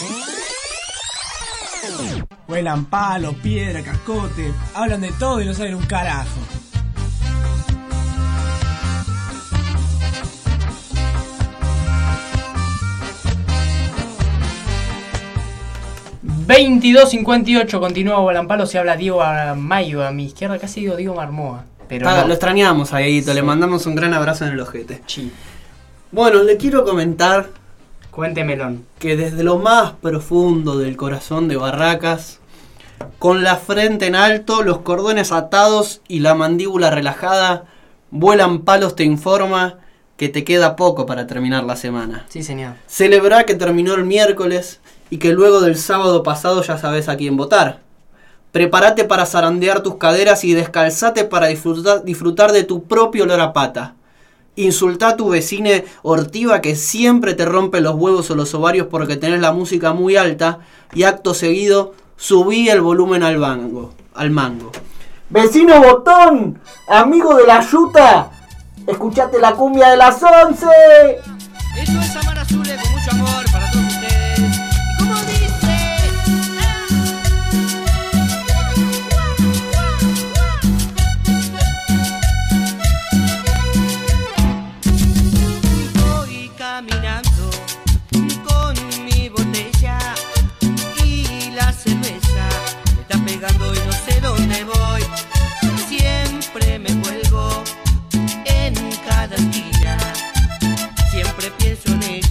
Vuelan palos, piedra, cascote. Hablan de todo y no saben un carajo. veintidós cincuenta y ocho, continúa Volampalo, se habla Diego Mayo a mi izquierda, casi digo Diego Marmoa. Pero ah, no. Lo extrañamos a Dieguito, sí, le mandamos un gran abrazo en el ojete. Sí. Bueno, le quiero comentar, cuéntemelón, que desde lo más profundo del corazón de Barracas, con la frente en alto, los cordones atados y la mandíbula relajada, Vuelan Palos te informa que te queda poco para terminar la semana. Sí, señor. Celebrá que terminó el miércoles y que luego del sábado pasado ya sabes a quién votar. Prepárate para zarandear tus caderas y descalzate para disfrutar, disfrutar de tu propio olor a pata. Insultá a tu vecine Ortiva que siempre te rompe los huevos o los ovarios porque tenés la música muy alta, y acto seguido subí el volumen al mango. Al mango. ¡Vecino botón! ¡Amigo de la yuta! ¡Escuchate la cumbia de las once! Esto es Amar Azule con mucho amor para todos ustedes. ¿Y cómo dice? Voy caminando con mi botella y la cerveza me está pegando y no sé dónde voy. Siempre me cuelgo en cada esquina, siempre pienso en ella.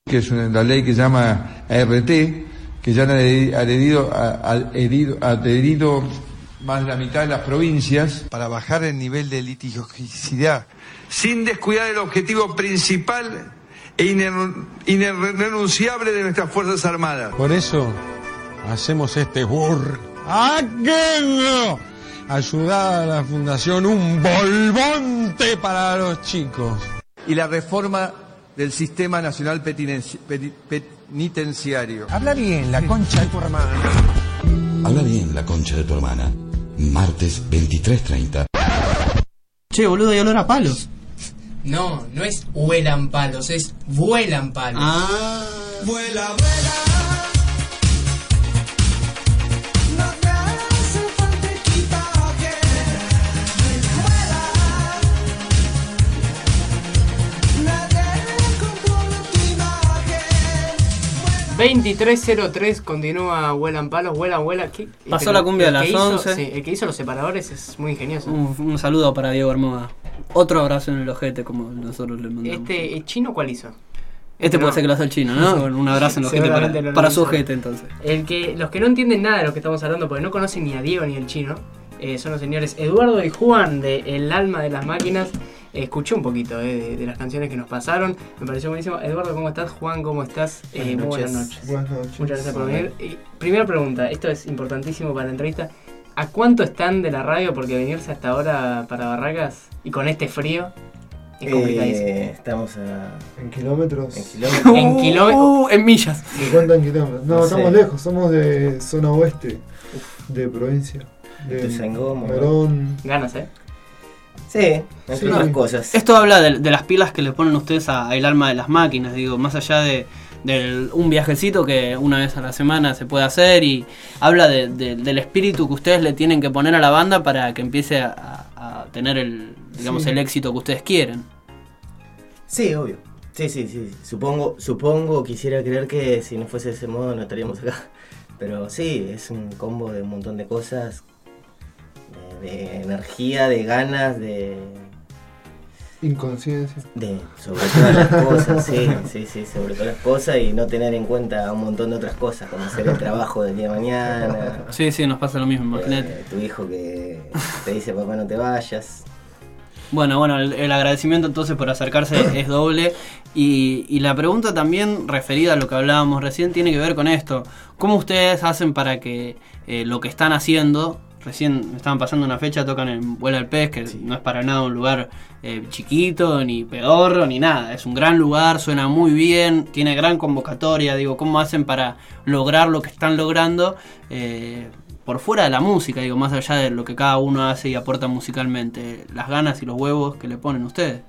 que es una, la ley que se llama A R T, que ya han adherido, adherido, adherido más de la mitad de las provincias, para bajar el nivel de litigiosidad, sin descuidar el objetivo principal e irrenunciable de nuestras Fuerzas Armadas. Por eso hacemos este burr. ¡Aquello! Ayudar a la Fundación Un Volvonte para los chicos. Y la reforma del Sistema Nacional Penitenciario. Habla bien, la concha de tu hermana. Habla bien, la concha de tu hermana. Martes veintitrés treinta. Che, boludo, hay olor a palos. No, no es huelan palos, es vuelan palos. Ah. Vuela, vuela. No te hace falta equipaje. Vuela. Nadie controla tu imagen. veintitrés cero tres continúa Vuelan Palos, Vuelan, Vuela. ¿Qué? Pasó Pero la cumbia de el las que hizo- once. sí, el que hizo los separadores es muy ingenioso. Un, un saludo para Diego Armoda. Otro abrazo en el ojete, como nosotros le mandamos. Este, ¿el chino cuál hizo? Este No. puede ser que lo hace el chino, ¿no? Con un abrazo en el ojete Seguramente para, no lo para hizo. su ojete, entonces. El que, los que no entienden nada de lo que estamos hablando, porque no conocen ni a Diego ni al chino, eh, son los señores Eduardo y Juan de El Alma de las Máquinas. Eh, escuché un poquito eh, de, de las canciones que nos pasaron, me pareció buenísimo. Eduardo, ¿cómo estás? Juan, ¿cómo estás? Eh, muy buenas noches. Buenas noches. Muchas gracias por venir. Y primera pregunta, esto es importantísimo para la entrevista. ¿A cuánto están de la radio? Porque venirse hasta ahora para Barracas y con este frío es complicadísimo. Eh, estamos a... En kilómetros. En kilómetros. En kilómetros. Uh, en millas. cincuenta en kilómetros. No, No estamos sé. lejos. Somos de zona oeste. De provincia. De Ituzaingó, Morón. Ganas, ¿eh? Sí, entre Sí. otras cosas. Esto habla de, de las pilas que le ponen ustedes a, a El Alma de las Máquinas, digo, más allá de, de un viajecito que una vez a la semana se puede hacer, y habla de, de- del espíritu que ustedes le tienen que poner a la banda para que empiece a, a tener el, digamos, Sí. el éxito que ustedes quieren. Sí, obvio. Sí, sí, sí. Supongo, supongo, quisiera creer que si no fuese de ese modo no estaríamos acá. Pero sí, es un combo de un montón de cosas. De, de energía, de ganas, de... Inconsciencia. De, sobre todas las cosas, sí, sí, sí, sobre todas las cosas, y no tener en cuenta un montón de otras cosas, como hacer el trabajo del día de mañana. Sí, sí, nos pasa lo mismo, imagínate. Eh, tu hijo que te dice, papá, no te vayas. Bueno, bueno, el, el agradecimiento entonces por acercarse es doble, y, y la pregunta también referida a lo que hablábamos recién tiene que ver con esto. ¿Cómo ustedes hacen para que eh, lo que están haciendo, recién estaban pasando una fecha, tocan en Vuela el Pez, que no es para nada un lugar eh, chiquito, ni pedorro, ni nada, es un gran lugar, suena muy bien, tiene gran convocatoria, digo, ¿cómo hacen para lograr lo que están logrando? Eh, por fuera de la música, digo, más allá de lo que cada uno hace y aporta musicalmente, las ganas y los huevos que le ponen ustedes.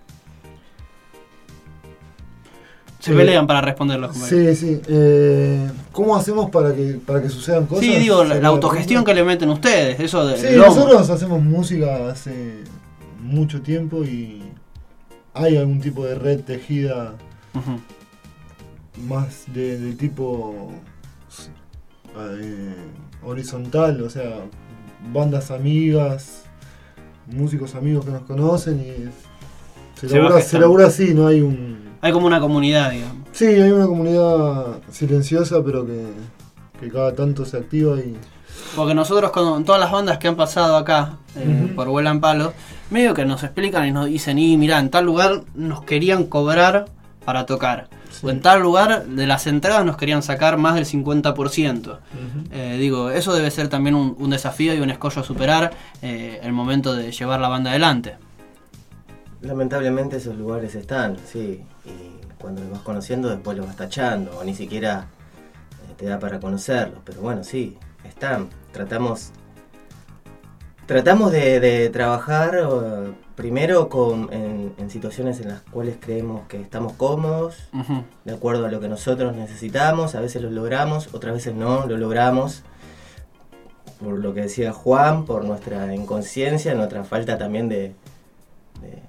Se Eh, pelean para responder los compañeros. Sí, sí. Eh, ¿Cómo hacemos para que para que sucedan cosas? Sí, digo, la, ¿Sería la autogestión que le meten ustedes, eso de... Sí, del lomo. nosotros hacemos música hace mucho tiempo y hay algún tipo de red tejida Ujú. más de, del tipo eh, horizontal, o sea, bandas amigas, músicos amigos que nos conocen y se, Se va labura, se gestando. labura así, no hay un... Hay como una comunidad, digamos. Sí, hay una comunidad silenciosa pero que, que cada tanto se activa y... Porque nosotros con todas las bandas que han pasado acá eh, Ujú. por Vuelan Palos, medio que nos explican y nos dicen, y mirá, en tal lugar nos querían cobrar para tocar. O en tal lugar de las entradas nos querían sacar más del cincuenta por ciento. Eh, digo, eso debe ser también un, un desafío y un escollo a superar eh, el momento de llevar la banda adelante. Lamentablemente esos lugares están, sí, y cuando los vas conociendo después los vas tachando, o ni siquiera eh, te da para conocerlos, pero bueno, sí, están. Tratamos tratamos de, de trabajar eh, primero con, en, en situaciones en las cuales creemos que estamos cómodos, Ujú. de acuerdo a lo que nosotros necesitamos, a veces lo logramos, otras veces no lo logramos, por lo que decía Juan, por nuestra inconsciencia, nuestra falta también de... de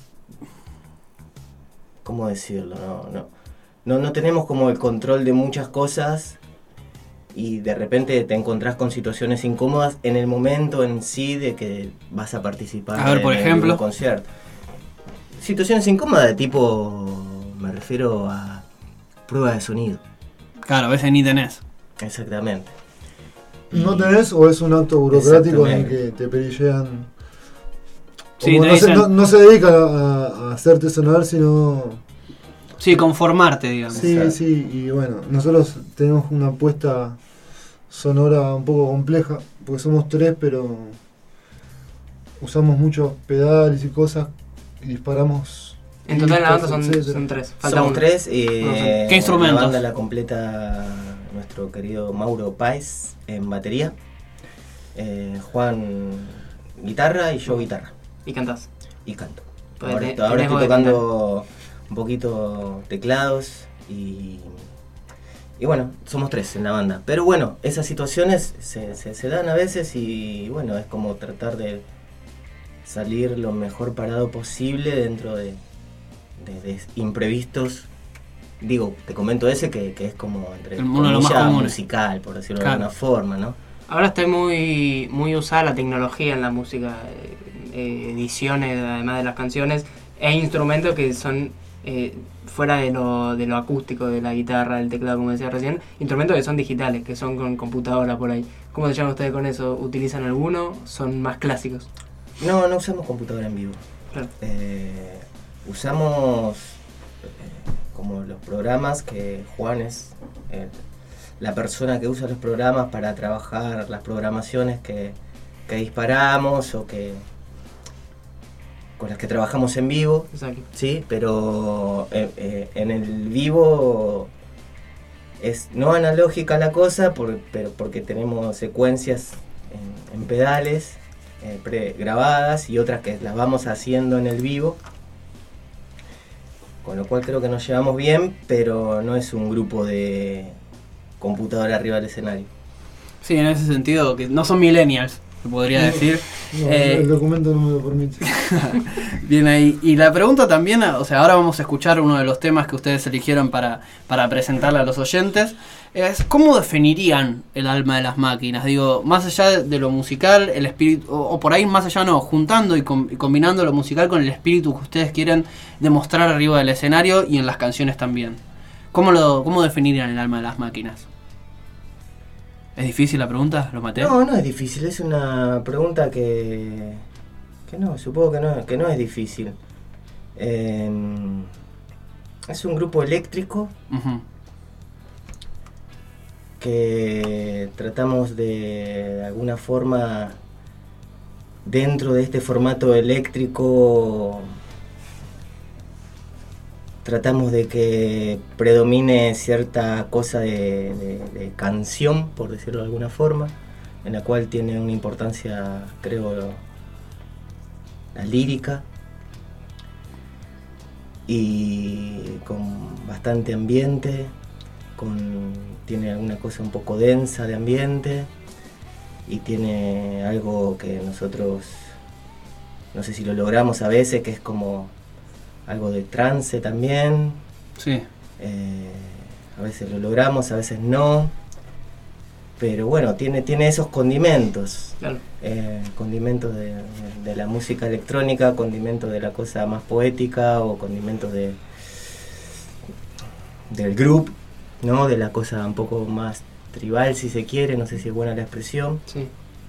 ¿cómo decirlo? No, no, no, no tenemos como el control de muchas cosas y de repente te encontrás con situaciones incómodas en el momento en sí de que vas a participar A ver, por en ejemplo. un concierto. Situaciones incómodas de tipo, me refiero a pruebas de sonido. Claro, a veces ni tenés. Exactamente. ¿No tenés o es un acto burocrático en el que te perillean? Sí, Como te no, se, dicen- no, no se dedica a, a hacerte sonar, sino... Sí, conformarte, digamos. Sí, sí, y bueno, nosotros tenemos una apuesta sonora un poco compleja, porque somos tres, pero usamos muchos pedales y cosas y disparamos. En total en la banda pistas, son, etcétera. son tres. Falta Somos uno. tres y No, son- eh, ¿Qué instrumentos? La banda la completa nuestro querido Mauro Páez en batería, eh, Juan guitarra y yo guitarra. ¿Y cantás? Y canto. Pues Ahora, te- estoy- ahora tenés estoy voz de tocando un poquito teclados y, y bueno, somos tres en la banda. Pero bueno, esas situaciones se, se, se dan a veces y bueno, es como tratar de salir lo mejor parado posible dentro de, de, de imprevistos. Digo, te comento ese que, que es como entre Uno de los más comillas, comunes. musical, por decirlo Claro. de alguna forma, ¿no? Ahora está muy, muy usada la tecnología en la música, eh, eh, ediciones además de las canciones, e instrumentos que son eh, fuera de lo, de lo acústico, de la guitarra, del teclado, como decía recién, instrumentos que son digitales, que son con computadora por ahí. ¿Cómo se llaman ustedes con eso? ¿Utilizan alguno? ¿Son más clásicos? No, no usamos computadora en vivo. Claro. Eh, usamos eh, como los programas que Juan es eh, la persona que usa los programas para trabajar las programaciones que, que disparamos o que con las que trabajamos en vivo. Exacto. Sí, pero eh, eh, en el vivo es no analógica la cosa, por, pero porque tenemos secuencias en, en pedales eh, pregrabadas y otras que las vamos haciendo en el vivo, con lo cual creo que nos llevamos bien, pero no es un grupo de computadora arriba del escenario. Sí, en ese sentido, que no son millennials, se podría decir. No, Eh, el documento no me lo permite. Bien ahí. Y la pregunta también, o sea, ahora vamos a escuchar uno de los temas que ustedes eligieron para, para presentarle a los oyentes. Es ¿cómo definirían el alma de las máquinas? Digo, más allá de, de lo musical, el espíritu, o, o por ahí más allá no, juntando y, com- y combinando lo musical con el espíritu que ustedes quieren demostrar arriba del escenario y en las canciones también. ¿Cómo, lo, cómo definirían el alma de las máquinas? ¿Es difícil la pregunta? ¿Lo maté? No, no es difícil, es una pregunta que, que no, supongo que no, que no es difícil. Eh, es un grupo eléctrico Ujú. que tratamos de, de alguna forma, dentro de este formato eléctrico, tratamos de que predomine cierta cosa de, de- de canción, por decirlo de alguna forma, en la cual tiene una importancia, creo, la lírica, y con bastante ambiente, con, tiene alguna cosa un poco densa de ambiente, y tiene algo que nosotros, no sé si lo logramos a veces, que es como algo de trance también. Sí. Eh, a veces lo logramos, a veces no. Pero bueno, tiene, tiene esos condimentos. Claro. Eh, condimentos de, de la música electrónica, condimentos de la cosa más poética o condimentos de del group, ¿no? De la cosa un poco más tribal, si se quiere, no sé si es buena la expresión. Sí.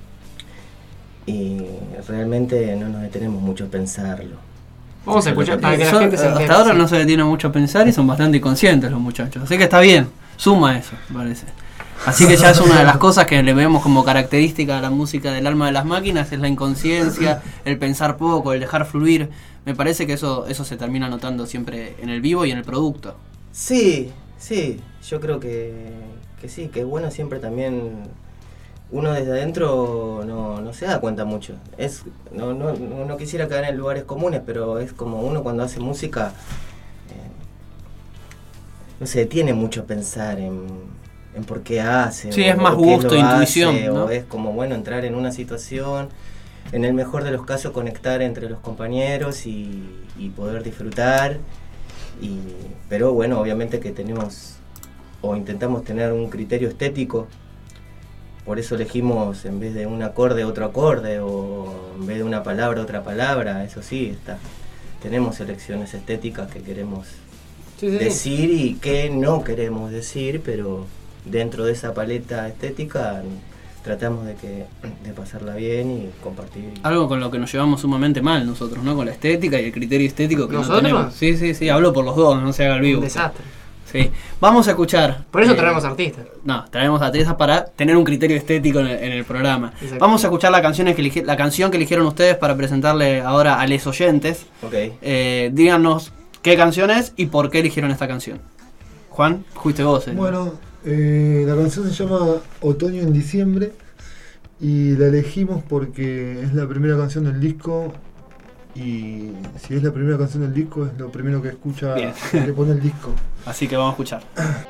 Y realmente no nos detenemos mucho a pensarlo. Vamos a escuchar para que la Son- gente se entere. hasta ahora sí. no se le tiene mucho a pensar y son bastante inconscientes los muchachos. Así que está bien, suma eso, me parece. Así que ya es una de las cosas que le vemos como característica a la música del alma de las máquinas, es la inconsciencia, el pensar poco, el dejar fluir. Me parece que eso, eso se termina notando siempre en el vivo y en el producto. Sí, sí, yo creo que, que sí, que es bueno siempre también. Uno desde adentro no, no se da cuenta mucho. Es, no, no, no no quisiera caer en lugares comunes, pero es como uno cuando hace música eh, no se detiene mucho a pensar en, en por qué hace. Sí, o- es más o qué gusto, lo intuición, hace, ¿no? O es como, bueno, entrar en una situación, en el mejor de los casos conectar entre los compañeros y, y poder disfrutar. Y, pero bueno, obviamente que tenemos o intentamos tener un criterio estético. Por eso elegimos en vez de un acorde otro acorde, o en vez de una palabra otra palabra. Eso sí, está. Tenemos elecciones estéticas que queremos Sí, sí, decir y qué no queremos decir, pero dentro de esa paleta estética tratamos de que de pasarla bien y compartir. Algo con lo que nos llevamos sumamente mal nosotros, ¿no? Con la estética y el criterio estético que ¿Nosotros? no tenemos. Sí, sí, sí, hablo por los dos, no se haga el vivo. Un desastre. Sí. Vamos a escuchar. Por eso eh, traemos artistas. No, traemos artistas para tener un criterio estético en el, en el programa. Exacto. Vamos a escuchar la canción, que elige, la canción que eligieron ustedes para presentarle ahora a les oyentes. Ok. Eh, díganos qué canción es y por qué eligieron esta canción. Juan, fuiste vos. Eh. Bueno, eh, la canción se llama Otoño en Diciembre y la elegimos porque es la primera canción del disco y si es la primera canción del disco es lo primero que escucha, Bien. que pone el disco. Así que vamos a escuchar.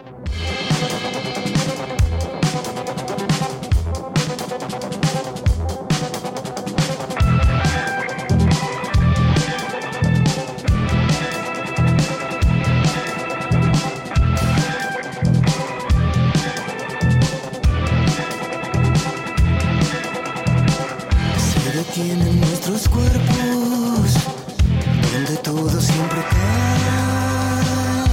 Se detienen nuestros cuerpos, donde todo siempre cae.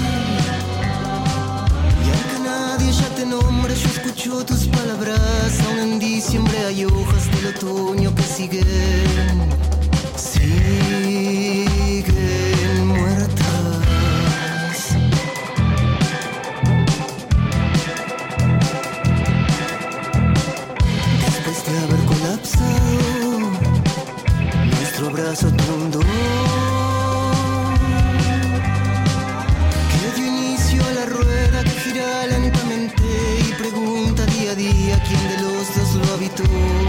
Y aunque nadie ya te nombre, yo escucho tus palabras. Aún en diciembre hay hojas del otoño que siguen, siguen muertas. Después de haber colapsado, nuestro abrazo tundó, que dio inicio a la rueda que gira lentamente y pregunta día a día quién de los dos lo habitó.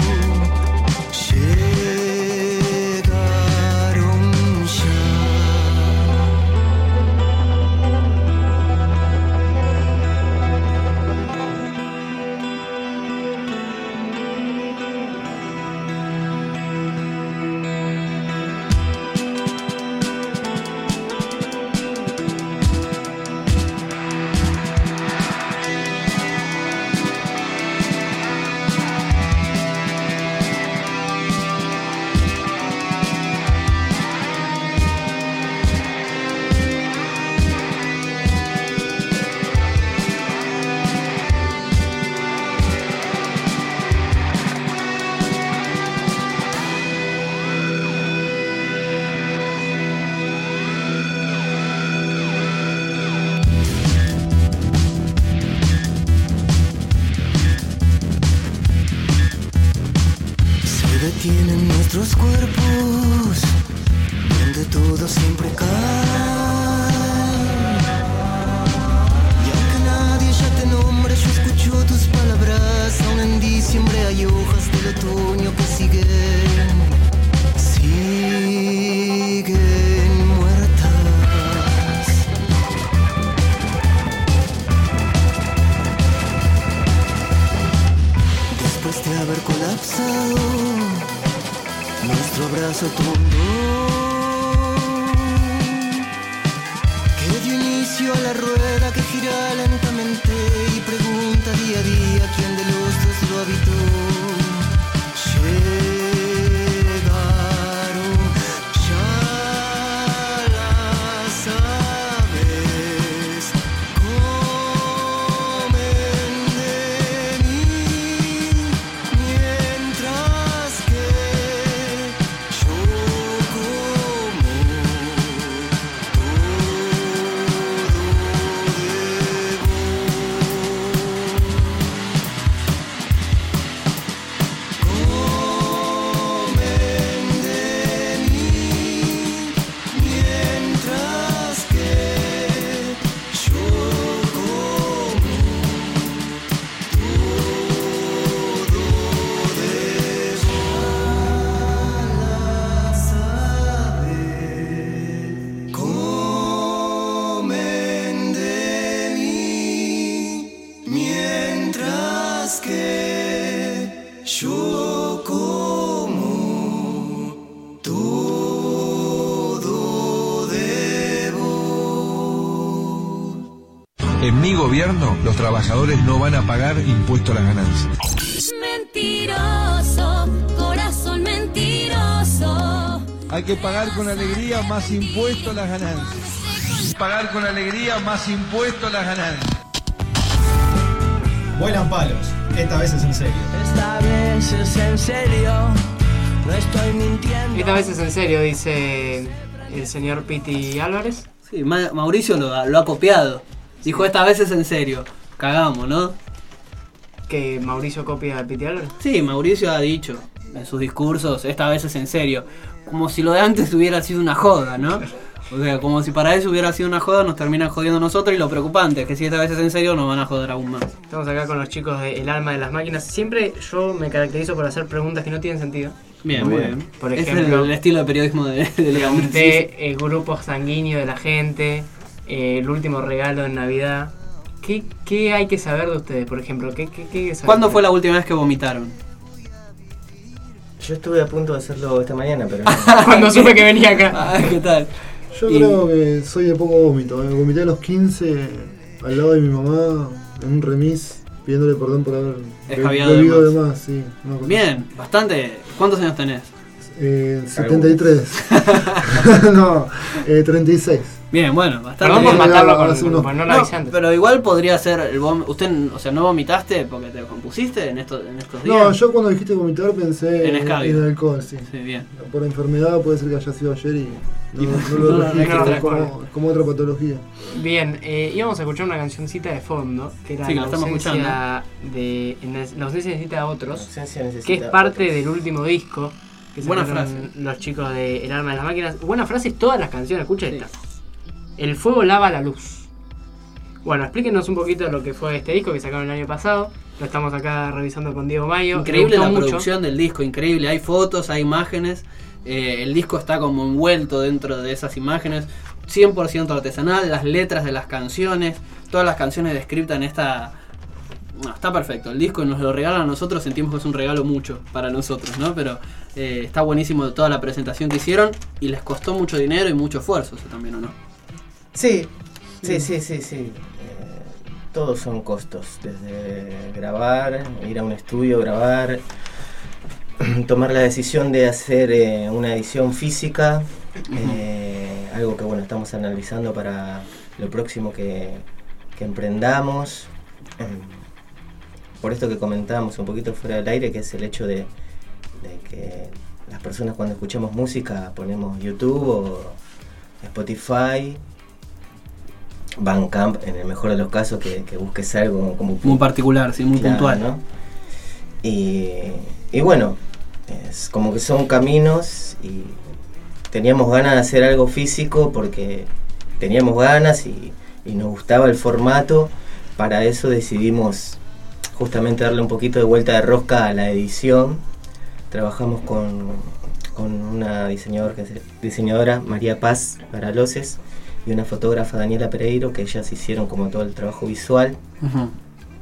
Llegaron ya. Se detienen nuestros cuerpos, donde todo siempre cae. Y aunque nadie ya te nombre, yo escucho tus palabras. Aún en diciembre hay hojas del otoño que siguen, siguen muertas. Después de haber colapsado, nuestro abrazo tundó, que dio inicio a la rueda que gira lentamente y pregunta día a día quién de los dos lo habitó. Llegaron, ya la sabes, comen de mí, mientras que yo como comen de mí, mientras que yo como todo debo. La sabe, comen de mí, mientras que yo como todo debo. En mi gobierno, los trabajadores no van a pagar impuesto a las ganancias. Mentiroso, corazón mentiroso. Hay que pagar con alegría más impuesto a las ganancias. Pagar con alegría más impuestos las ganancias. Vuelan palos, esta vez es en serio. Esta vez es en serio, no estoy mintiendo. Esta vez es en serio, dice el señor Piti Álvarez. Sí, Ma- Mauricio lo, lo ha copiado. Dijo, esta vez es en serio. Cagamos, ¿no? ¿Que Mauricio copia a Piti Álvarez? Sí, Mauricio ha dicho en sus discursos, esta vez es en serio. Como si lo de antes hubiera sido una joda, ¿no? O sea, como si para eso hubiera sido una joda, nos terminan jodiendo nosotros. Y lo preocupante es que si esta vez es en serio, nos van a joder aún más. Estamos acá con los chicos de El Alma de las Máquinas. Siempre yo me caracterizo por hacer preguntas que no tienen sentido. Bien, muy bien. Por Es ejemplo, el, el estilo de periodismo de, de pregunté el grupo sanguíneo de la gente, eh, el último regalo en Navidad. ¿Qué, ¿Qué hay que saber de ustedes, por ejemplo? ¿Qué, qué, qué saber? ¿Cuándo fue la última vez que vomitaron? Yo estuve a punto de hacerlo esta mañana, pero no. Cuando supe que venía acá. Ah, ¿qué tal? Yo Y- creo que soy de poco vómito. ¿eh? Vomité a los quince al lado de mi mamá en un remis pidiéndole perdón por haber Escabiado bebido de de más. más. Sí, una cosa Bien, bastante. ¿Cuántos años tenés? Eh, setenta y tres. No, eh, treinta y seis. Bien, bueno, bastante. Perdón por bien. matarlo con, Hace unos- con no lo No, avisé antes. pero igual podría ser el vom usted, o sea, no vomitaste porque te compusiste en estos en estos días. No, yo cuando dijiste vomitar pensé En en, escabio. en alcohol, sí. Sí, bien. Por enfermedad puede ser que haya sido ayer y no, Y- no no lo lo registro recuerdo. como, como otra patología. Bien, eh, íbamos a escuchar una cancioncita de fondo, que era Sí, la la estamos ausencia de en la, la ausencia necesita a otros, La ausencia necesita que es parte otros. del último disco que Buena sacaron frase. los chicos de El Alma de las Máquinas. Buena frase todas las canciones, escucha esta. El fuego lava la luz. Bueno, explíquenos un poquito lo que fue este disco que sacaron el año pasado. Lo estamos acá revisando con Diego Mayo. Increíble Me gustó la mucho. producción del disco, increíble. Hay fotos, hay imágenes. Eh, el disco está como envuelto dentro de esas imágenes. cien por ciento artesanal, las letras de las canciones, todas las canciones descritas en esta... No, está perfecto. El disco nos lo regalan a nosotros, sentimos que es un regalo mucho para nosotros, ¿no? Pero eh, está buenísimo toda la presentación que hicieron y les costó mucho dinero y mucho esfuerzo, eso también, ¿o no? Sí, sí, sí, sí, sí. Eh, todos son costos, desde grabar, ir a un estudio, grabar, tomar la decisión de hacer eh, una edición física, eh, algo que bueno estamos analizando para lo próximo que, que emprendamos. Eh, por esto que comentábamos un poquito fuera del aire, que es el hecho de, de que las personas cuando escuchamos música ponemos YouTube o Spotify, Bandcamp, en el mejor de los casos, que, que busques algo como Muy particular, sí, muy claro, puntual. ¿no? Y, y bueno, es como que son caminos y teníamos ganas de hacer algo físico porque teníamos ganas y, y nos gustaba el formato. Para eso decidimos justamente darle un poquito de vuelta de rosca a la edición. Trabajamos con, con una diseñadora, que es, diseñadora María Paz Paraloses, y una fotógrafa Daniela Pereiro, que ellas hicieron como todo el trabajo visual. Uh-huh.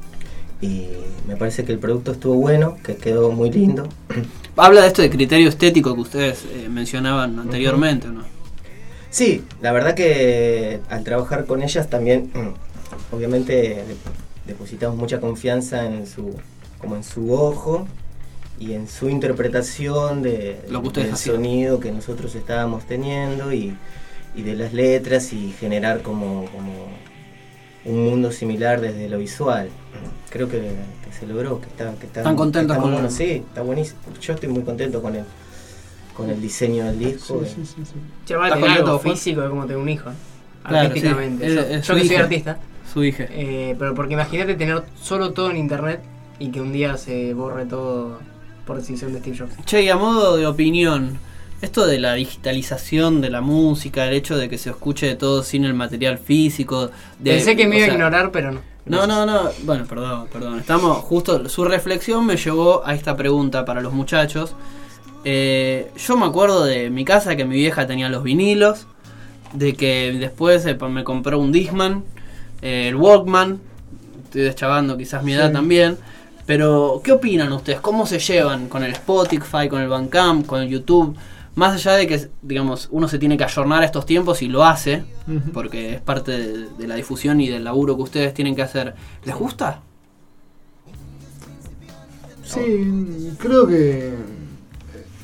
Y me parece que el producto estuvo bueno, que quedó muy lindo. Habla de esto de criterio estético que ustedes eh, mencionaban anteriormente, ¿no? Sí, la verdad que al trabajar con ellas también, obviamente depositamos mucha confianza en su, como en su ojo y en su interpretación de, Lo que ustedes del hacían. sonido que nosotros estábamos teniendo y, y de las letras y generar como, como un mundo similar desde lo visual. Creo que, que se logró, que está, que está, ¿Están contentos está muy con bueno. el- Sí, está buenísimo. Yo estoy muy contento con el, con el diseño del disco. Sí, sí, sí, sí. Che, va a ¿Estás tener algo contento, Juan? físico de como tengo un hijo. Claro, Artísticamente. sí. Yo, Es- es yo su que soy hija. artista. Su hija. Eh, pero porque imagínate tener solo todo en internet y que un día se borre todo por decisión de Steve Jobs. Che, y a modo de opinión, esto de la digitalización de la música, el hecho de que se escuche todo sin el material físico... De, Pensé que me o iba a sea, ignorar, pero no. No, no, no, bueno, perdón, perdón. Estamos justo, su reflexión me llevó a esta pregunta para los muchachos. Eh, yo me acuerdo de mi casa que mi vieja tenía los vinilos, de que después eh, me compró un Discman, eh, el Walkman, estoy deschavando quizás mi edad Sí. también. Pero, ¿qué opinan ustedes? ¿Cómo se llevan con el Spotify, con el Bandcamp, con el YouTube? Más allá de que, digamos, uno se tiene que ayornar a estos tiempos y lo hace, Ujú. porque es parte de, de la difusión y del laburo que ustedes tienen que hacer. ¿Les gusta? Sí, creo que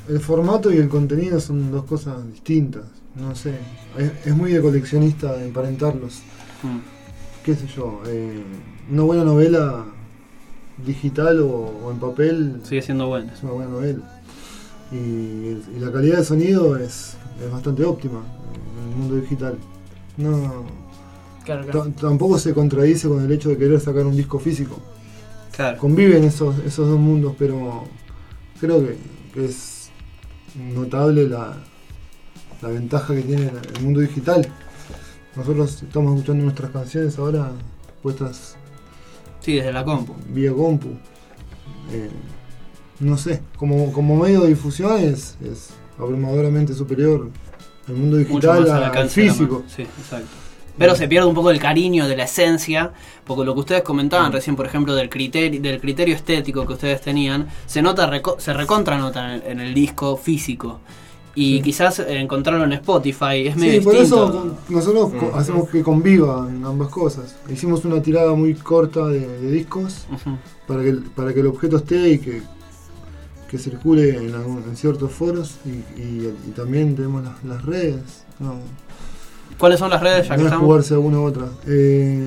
el formato y el contenido son dos cosas distintas. No sé, es, es muy de coleccionista emparentarlos. Mm. Qué sé yo, eh, una buena novela digital o, o en papel sigue siendo buena. Es una buena novela. Y, y la calidad de sonido es, es bastante óptima en el mundo digital. No, claro, claro. T- tampoco se contradice con el hecho de querer sacar un disco físico. Claro. Conviven esos, esos dos mundos, pero creo que, que es notable la, la ventaja que tiene el mundo digital. Nosotros estamos escuchando nuestras canciones ahora puestas sí, desde la compu. Vía compu. Eh, no sé, como, como medio de difusión es, es abrumadoramente superior el mundo digital al, al físico. Sí, exacto. Pero se pierde un poco el cariño de la esencia, porque lo que ustedes comentaban recién, por ejemplo, del criterio, del criterio estético que ustedes tenían, se nota reco- se recontra nota en, en el disco físico. Y sí. quizás encontrarlo en Spotify es medio sí, por distinto. eso nosotros uh-huh. hacemos que convivan ambas cosas. Hicimos una tirada muy corta de, de discos uh-huh. para que para que el objeto esté y que, que circule en, algún, en ciertos foros y, y, y también tenemos las, las redes. No. ¿Cuáles son las redes? Ya no que es estamos? jugarse a una u otra. Eh,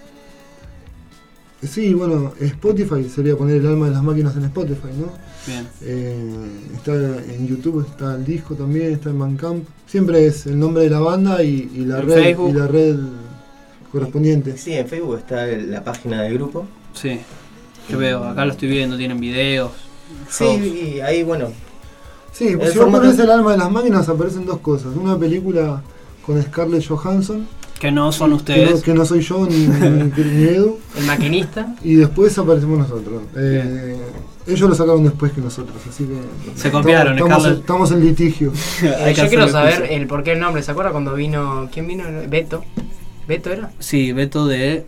sí, bueno, Spotify sería poner el alma de las máquinas en Spotify, ¿no? Bien. Eh, está en YouTube, está el disco también, está en Bandcamp. Siempre es el nombre de la banda y, y la ¿En red Facebook? y la red correspondiente. Sí, en Facebook está la página del grupo. Sí. Yo veo, acá lo estoy viendo, tienen videos. Sí, y ahí bueno. Sí, pues si vos pones el alma de las máquinas aparecen dos cosas. Una película con Scarlett Johansson. Que no son ustedes. Que no, que no soy yo ni, ni, ni Edu. El maquinista. Y después aparecemos nosotros. Eh, ellos lo sacaron después que nosotros, así que... Se copiaron, estamos, Scarlett. estamos en litigio. eh, yo quiero saber juicio. el por qué el nombre. ¿Se acuerda cuando vino... ¿Quién vino? ¿Beto? ¿Beto era? Sí, Beto de...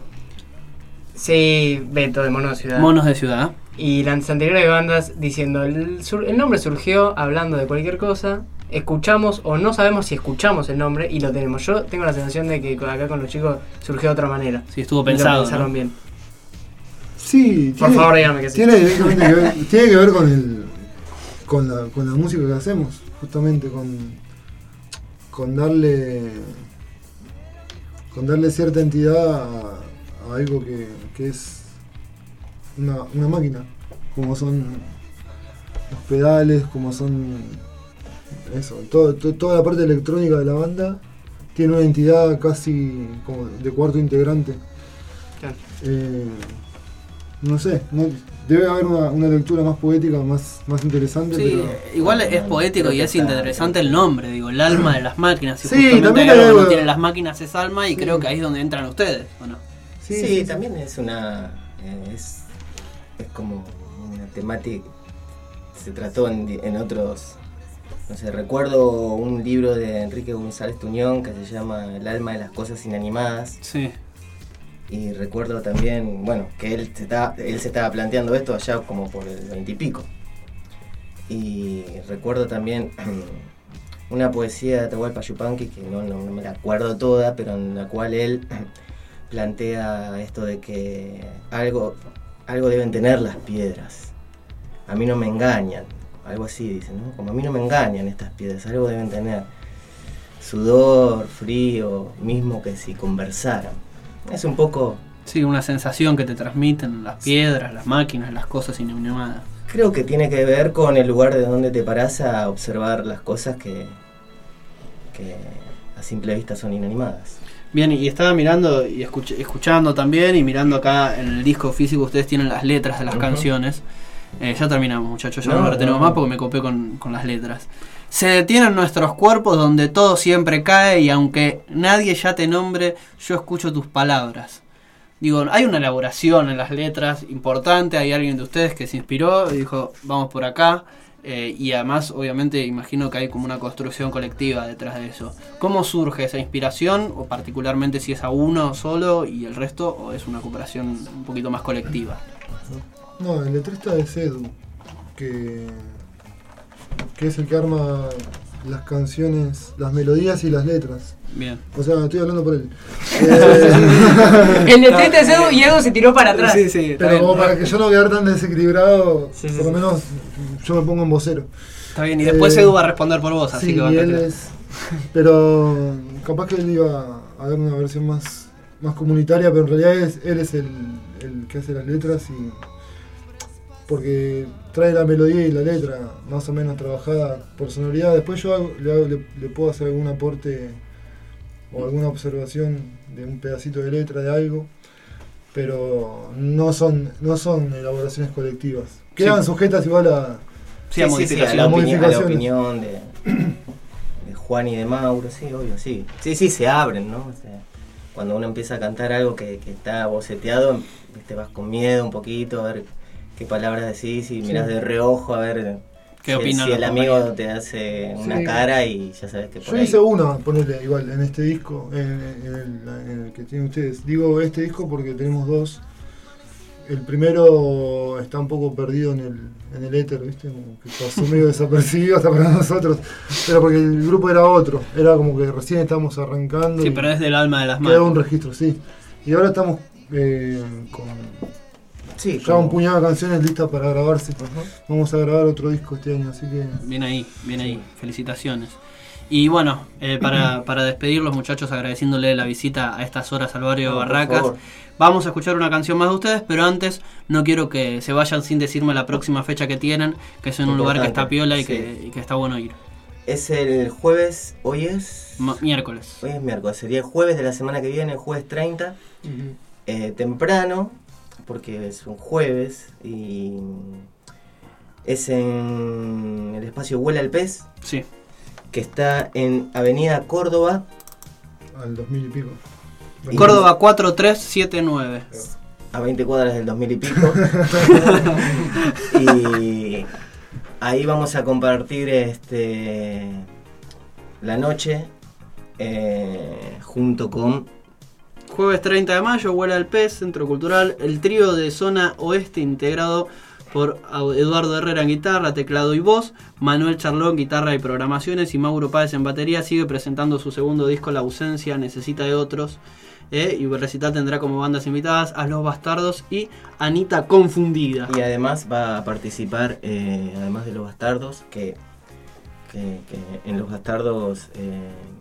Sí, Beto de Monos de Ciudad. Monos de Ciudad. Y las anteriores bandas diciendo, el, sur, el nombre surgió hablando de cualquier cosa, escuchamos o no sabemos si escuchamos el nombre y lo tenemos. Yo tengo la sensación de que acá con los chicos surgió de otra manera. Sí, estuvo pensado. Lo pensaron ¿no? bien. Sí, por tiene, favor dígame que sí. Tiene directamente que ver, tiene que ver con el con la, con la música que hacemos, justamente con con darle con darle cierta entidad a, a algo que, que es una, una máquina, como son los pedales, como son eso, todo, todo, toda la parte electrónica de la banda tiene una entidad casi como de cuarto integrante. Claro. Eh, no sé, no, debe haber una, una lectura más poética, más, más interesante. Sí, pero, igual es poético y es interesante el nombre, digo, el alma de las máquinas. Y sí, también hay algo hay, que tienen las máquinas es alma y sí. creo que ahí es donde entran ustedes, ¿o no? Sí, sí, sí, también es una... Eh, es, es como una temática, se trató en, en otros... No sé, recuerdo un libro de Enrique González Tuñón que se llama El alma de las cosas inanimadas. Sí. Y recuerdo también, bueno, que él se estaba, él se estaba planteando esto allá como por el veintipico. Y recuerdo también una poesía de Atahualpa Yupanqui, que no, no, no me la acuerdo toda, pero en la cual él plantea esto de que algo, algo deben tener las piedras. A mí no me engañan. Algo así dice, ¿no? Como a mí no me engañan estas piedras, algo deben tener. Sudor, frío, mismo que si conversaran. Es un poco... Sí, una sensación que te transmiten las piedras, las máquinas, las cosas inanimadas. Creo que tiene que ver con el lugar de donde te parás a observar las cosas que, que a simple vista son inanimadas. Bien, y estaba mirando y escuch- escuchando también y mirando acá en el disco físico, ustedes tienen las letras de las uh-huh. canciones. Eh, ya terminamos, muchachos, ya no, no lo retenemos no. más porque me copé con, con las letras. Se detienen nuestros cuerpos donde todo siempre cae y aunque nadie ya te nombre, yo escucho tus palabras. Digo, hay una elaboración en las letras importante, hay alguien de ustedes que se inspiró y dijo, vamos por acá. Eh, y además, obviamente, imagino que hay como una construcción colectiva detrás de eso. ¿Cómo surge esa inspiración? O particularmente si es a uno solo y el resto, o es una cooperación un poquito más colectiva. No, el letrista es Edu, que, que es el que arma las canciones, las melodías y las letras. Bien. O sea, estoy hablando por él. Eh, el letrista es Edu y Edu se tiró para atrás. Sí, sí, pero como para que yo no quedara tan desequilibrado, sí, sí, por lo menos yo me pongo en vocero. Está bien, y después Eh, Edu va a responder por vos, así sí, que va a y él tener- es, pero capaz que él iba a dar una versión más, más comunitaria, pero en realidad es, él es el, el que hace las letras y porque trae la melodía y la letra más o menos trabajada por sonoridad. Después yo hago- le, hago- le- le puedo hacer algún aporte o alguna observación de un pedacito de letra de algo, pero no son no son elaboraciones colectivas. Quedan Sí. sujetas igual a, Sí, sí, sí, a la, a opinión, a la modificaciones. opinión de, de Juan y de Mauro, sí, obvio, sí. Sí, sí, se abren, ¿no? O sea, cuando uno empieza a cantar algo que, que está boceteado, te vas con miedo un poquito a ver qué palabras decís y mirás Sí. de reojo a ver ¿Qué si, opinan si el los amigo compañeros? te hace una Sí. cara y ya sabes que por Yo ahí... hice una, ponerle igual, en este disco, en, en el, en el que tienen ustedes. Digo este disco porque tenemos dos. El primero está un poco perdido en el, en el éter, ¿viste? Como que pasó medio desapercibido hasta para nosotros. Pero porque el grupo era otro, era como que recién estábamos arrancando. Sí, y pero es del alma de las quedó manos. un registro, sí. Y ahora estamos eh, con Sí, ya como- un puñado de canciones listas para grabarse. Vamos a grabar otro disco este año, así que... Bien ahí, bien ahí. Felicitaciones. Y bueno, eh, para, para despedirlos, muchachos, agradeciéndole la visita a estas horas al barrio No, por Barracas. favor. Vamos a escuchar una canción más de ustedes, pero antes no quiero que se vayan sin decirme la próxima fecha que tienen, que es en un lugar que está piola y, Sí. que, y que está bueno ir. Es el jueves, hoy es... Ma- miércoles. Hoy es miércoles, sería el jueves de la semana que viene, el jueves treinta, eh, temprano, porque es un jueves, y es en el espacio Huela al Pez, sí. que está en Avenida Córdoba. Al dos mil y pico. Córdoba cuatro tres siete nueve. A veinte cuadras del dos mil y pico. Y ahí vamos a compartir este la noche eh, junto con Jueves treinta de mayo, Huela al Pez, Centro Cultural, el trío de Zona Oeste integrado por Eduardo Herrera en guitarra, teclado y voz, Manuel Charlón, guitarra y programaciones, y Mauro Páez en batería. Sigue presentando su segundo disco, La Ausencia Necesita de Otros, eh, y el recital tendrá como bandas invitadas a Los Bastardos y Anita Confundida. Y además va a participar, eh, además de Los Bastardos, que, que, que en Los Bastardos eh,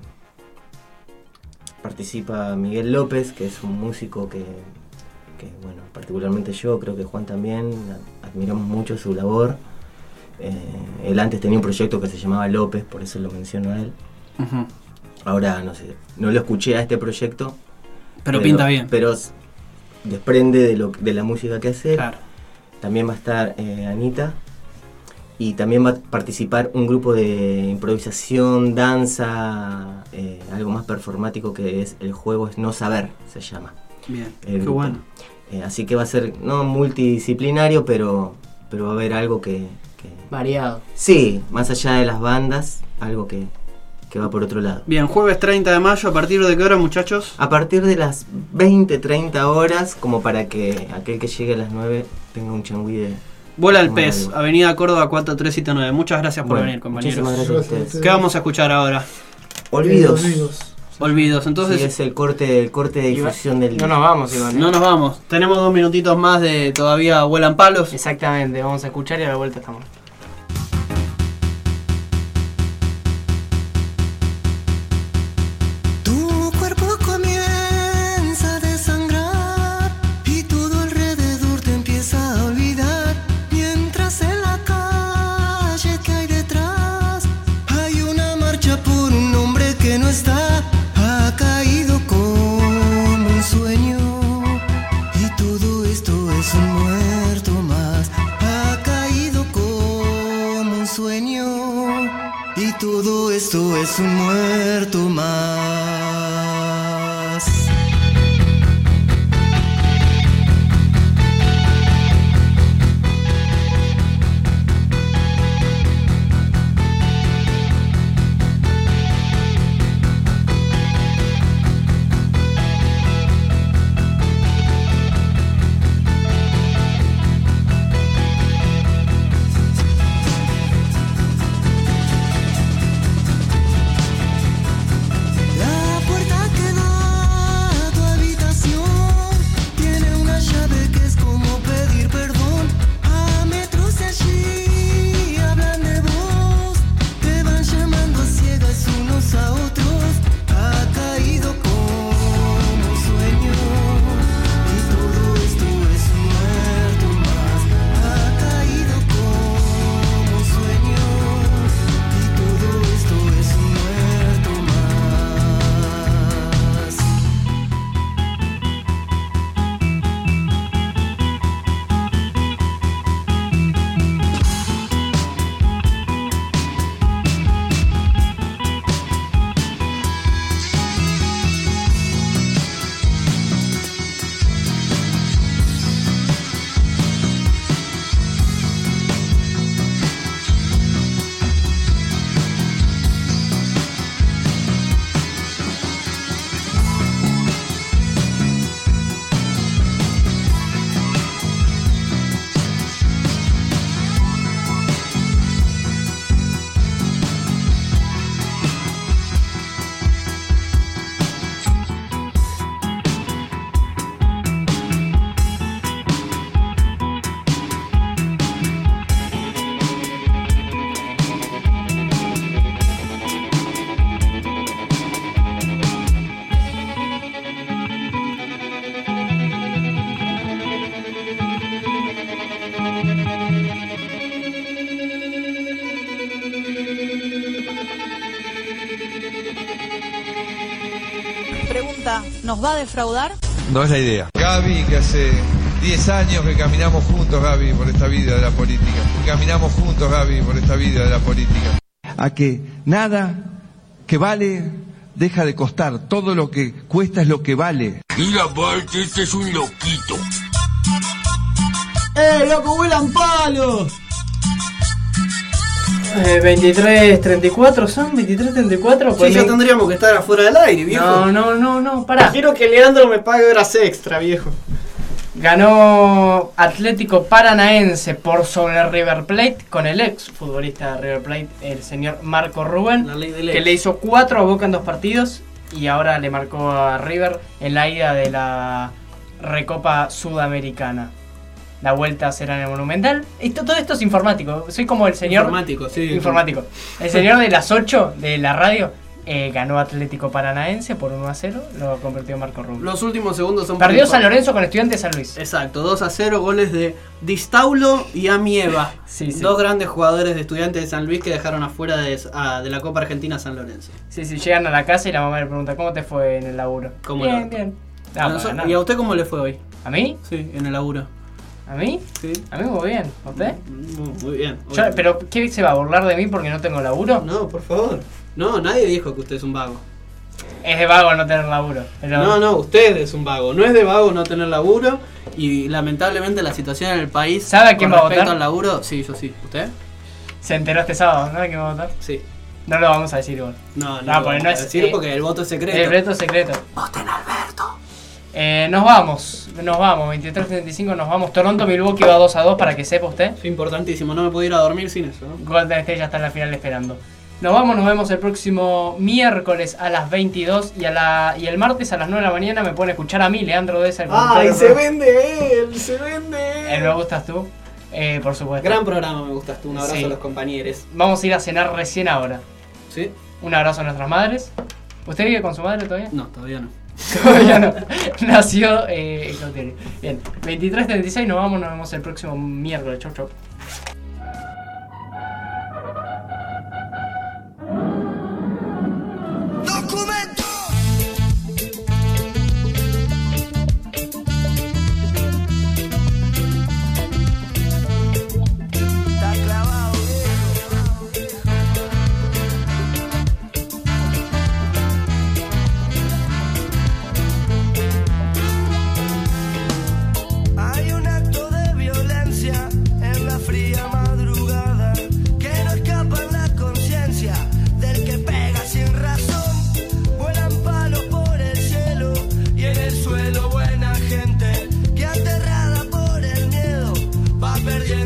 participa Miguel López, que es un músico que, que, bueno, particularmente yo, creo que Juan también, admiramos mucho su labor. Eh, él antes tenía un proyecto que se llamaba López, por eso lo menciono a él. Ujú. Ahora, no sé, no lo escuché a este proyecto. Pero pinta bien. Pero s- desprende de, lo, de la música que hace. Claro. También va a estar eh, Anita. Y también va a participar un grupo de improvisación, danza, eh, algo más performático, que es El Juego es No Saber, se llama. Bien, el qué grupo. bueno. Eh, así que va a ser, no multidisciplinario, pero, pero va a haber algo que, que... Variado. Sí, más allá de las bandas, algo que, que va por otro lado. Bien, jueves treinta de mayo, ¿a partir de qué hora, muchachos? A partir de las veinte, treinta horas, como para que aquel que llegue a las nueve tenga un changüí de... Vuela al tomar Pez, algo. Avenida Córdoba cuatro tres siete nueve. Muchas gracias por Bueno, venir, compañeros. muchísimas gracias a ustedes. ¿Qué vamos a escuchar ahora? Olvidos. Olvidos. Olvidos, entonces... Sí, es el corte, el corte de difusión del... No nos vamos, Iván. No nos vamos. Tenemos dos minutitos más de todavía vuelan palos. Exactamente, vamos a escuchar y a la vuelta estamos. Tu cuerpo comienza a desangrar y todo alrededor te empieza a olvidar. Mientras en la calle que hay detrás hay una marcha por un hombre que no está. Ha caído como un sueño y todo esto es un muerto más. Ha caído como pregunta, ¿nos va a defraudar? No es la idea. Gaby, que hace diez años que caminamos juntos, Gaby, por esta vida de la política. Caminamos juntos, Gaby, por esta vida de la política. A que nada que vale deja de costar. Todo lo que cuesta es lo que vale. Mira, Bart, este es un loquito. ¡Eh, loco, vuelan palos! Eh, veintitrés treinta y cuatro, ¿son? ¿veintitrés treinta y cuatro? Sí, ya tendríamos que estar afuera del aire, viejo. No, no, no, no, pará. Quiero que Leandro me pague horas extra, viejo. Ganó Atlético Paranaense por sobre River Plate con el ex futbolista de River Plate, el señor Marco Rubén, La ley del que ex. le hizo cuatro a Boca en dos partidos y ahora le marcó a River en la ida de la Recopa Sudamericana. La vuelta será en el Monumental. Esto, todo esto es informático. Soy como el señor... Informático, sí. Informático. El señor de las ocho de la radio eh, ganó Atlético Paranaense por uno a cero. Lo convirtió Marco Rubio. Los últimos segundos son... Perdió por- San Lorenzo con Estudiantes de San Luis. Exacto, dos a cero, goles de Distaulo y Amieva. Sí, sí. Dos grandes jugadores de Estudiantes de San Luis que dejaron afuera de, a- de la Copa Argentina San Lorenzo. Sí, sí, llegan a la casa y la mamá le pregunta, ¿cómo te fue en el laburo? ¿Cómo bien, no? bien. A No, nosotros- para nada. ¿Y a usted cómo le fue hoy? ¿A mí? Sí, en el laburo. ¿A mí? Sí. A mí muy bien. ¿A usted? Muy, muy bien. Yo- ¿Pero qué se va a burlar de mí porque no tengo laburo? No, por favor. No, nadie dijo que usted es un vago. Es de vago no tener laburo. Pero... No, no, usted es un vago. No es de vago no tener laburo. Y lamentablemente la situación en el país... ¿Sabe a quién con va a respecto votar? al laburo, sí, yo sí. ¿Usted? Se enteró este sábado, ¿no? ¿A quién va a votar? Sí. No lo vamos a decir igual. No, no, No, lo porque vamos no a es... decir eh, porque el voto es secreto. El voto es secreto. Voten Alberto. Eh, nos vamos, nos vamos, veintitrés treinta y cinco nos vamos. Toronto Milwaukee va dos a dos para que sepa usted. Es importantísimo, no me puedo ir a dormir sin eso, ¿no? Golden State ya está en la final esperando. Nos vamos, nos vemos el próximo miércoles a las veintidós y, a la, y el martes a las nueve de la mañana me pueden escuchar a mí, Leandro Deza. el conductor ¡Ay, del se programa. vende él! ¡Se vende El Me Gustas Tú, eh, por supuesto. Gran programa, me gustas tú. Un abrazo Sí. a los compañeros. Vamos a ir a cenar recién ahora. ¿Sí? Un abrazo a nuestras madres. ¿Usted vive con su madre todavía? No, todavía no. Todavía no. Nació eh, en cautiverio. Bien, veintitrés treinta y seis nos vamos, nos vemos el próximo miércoles. Chau, chau.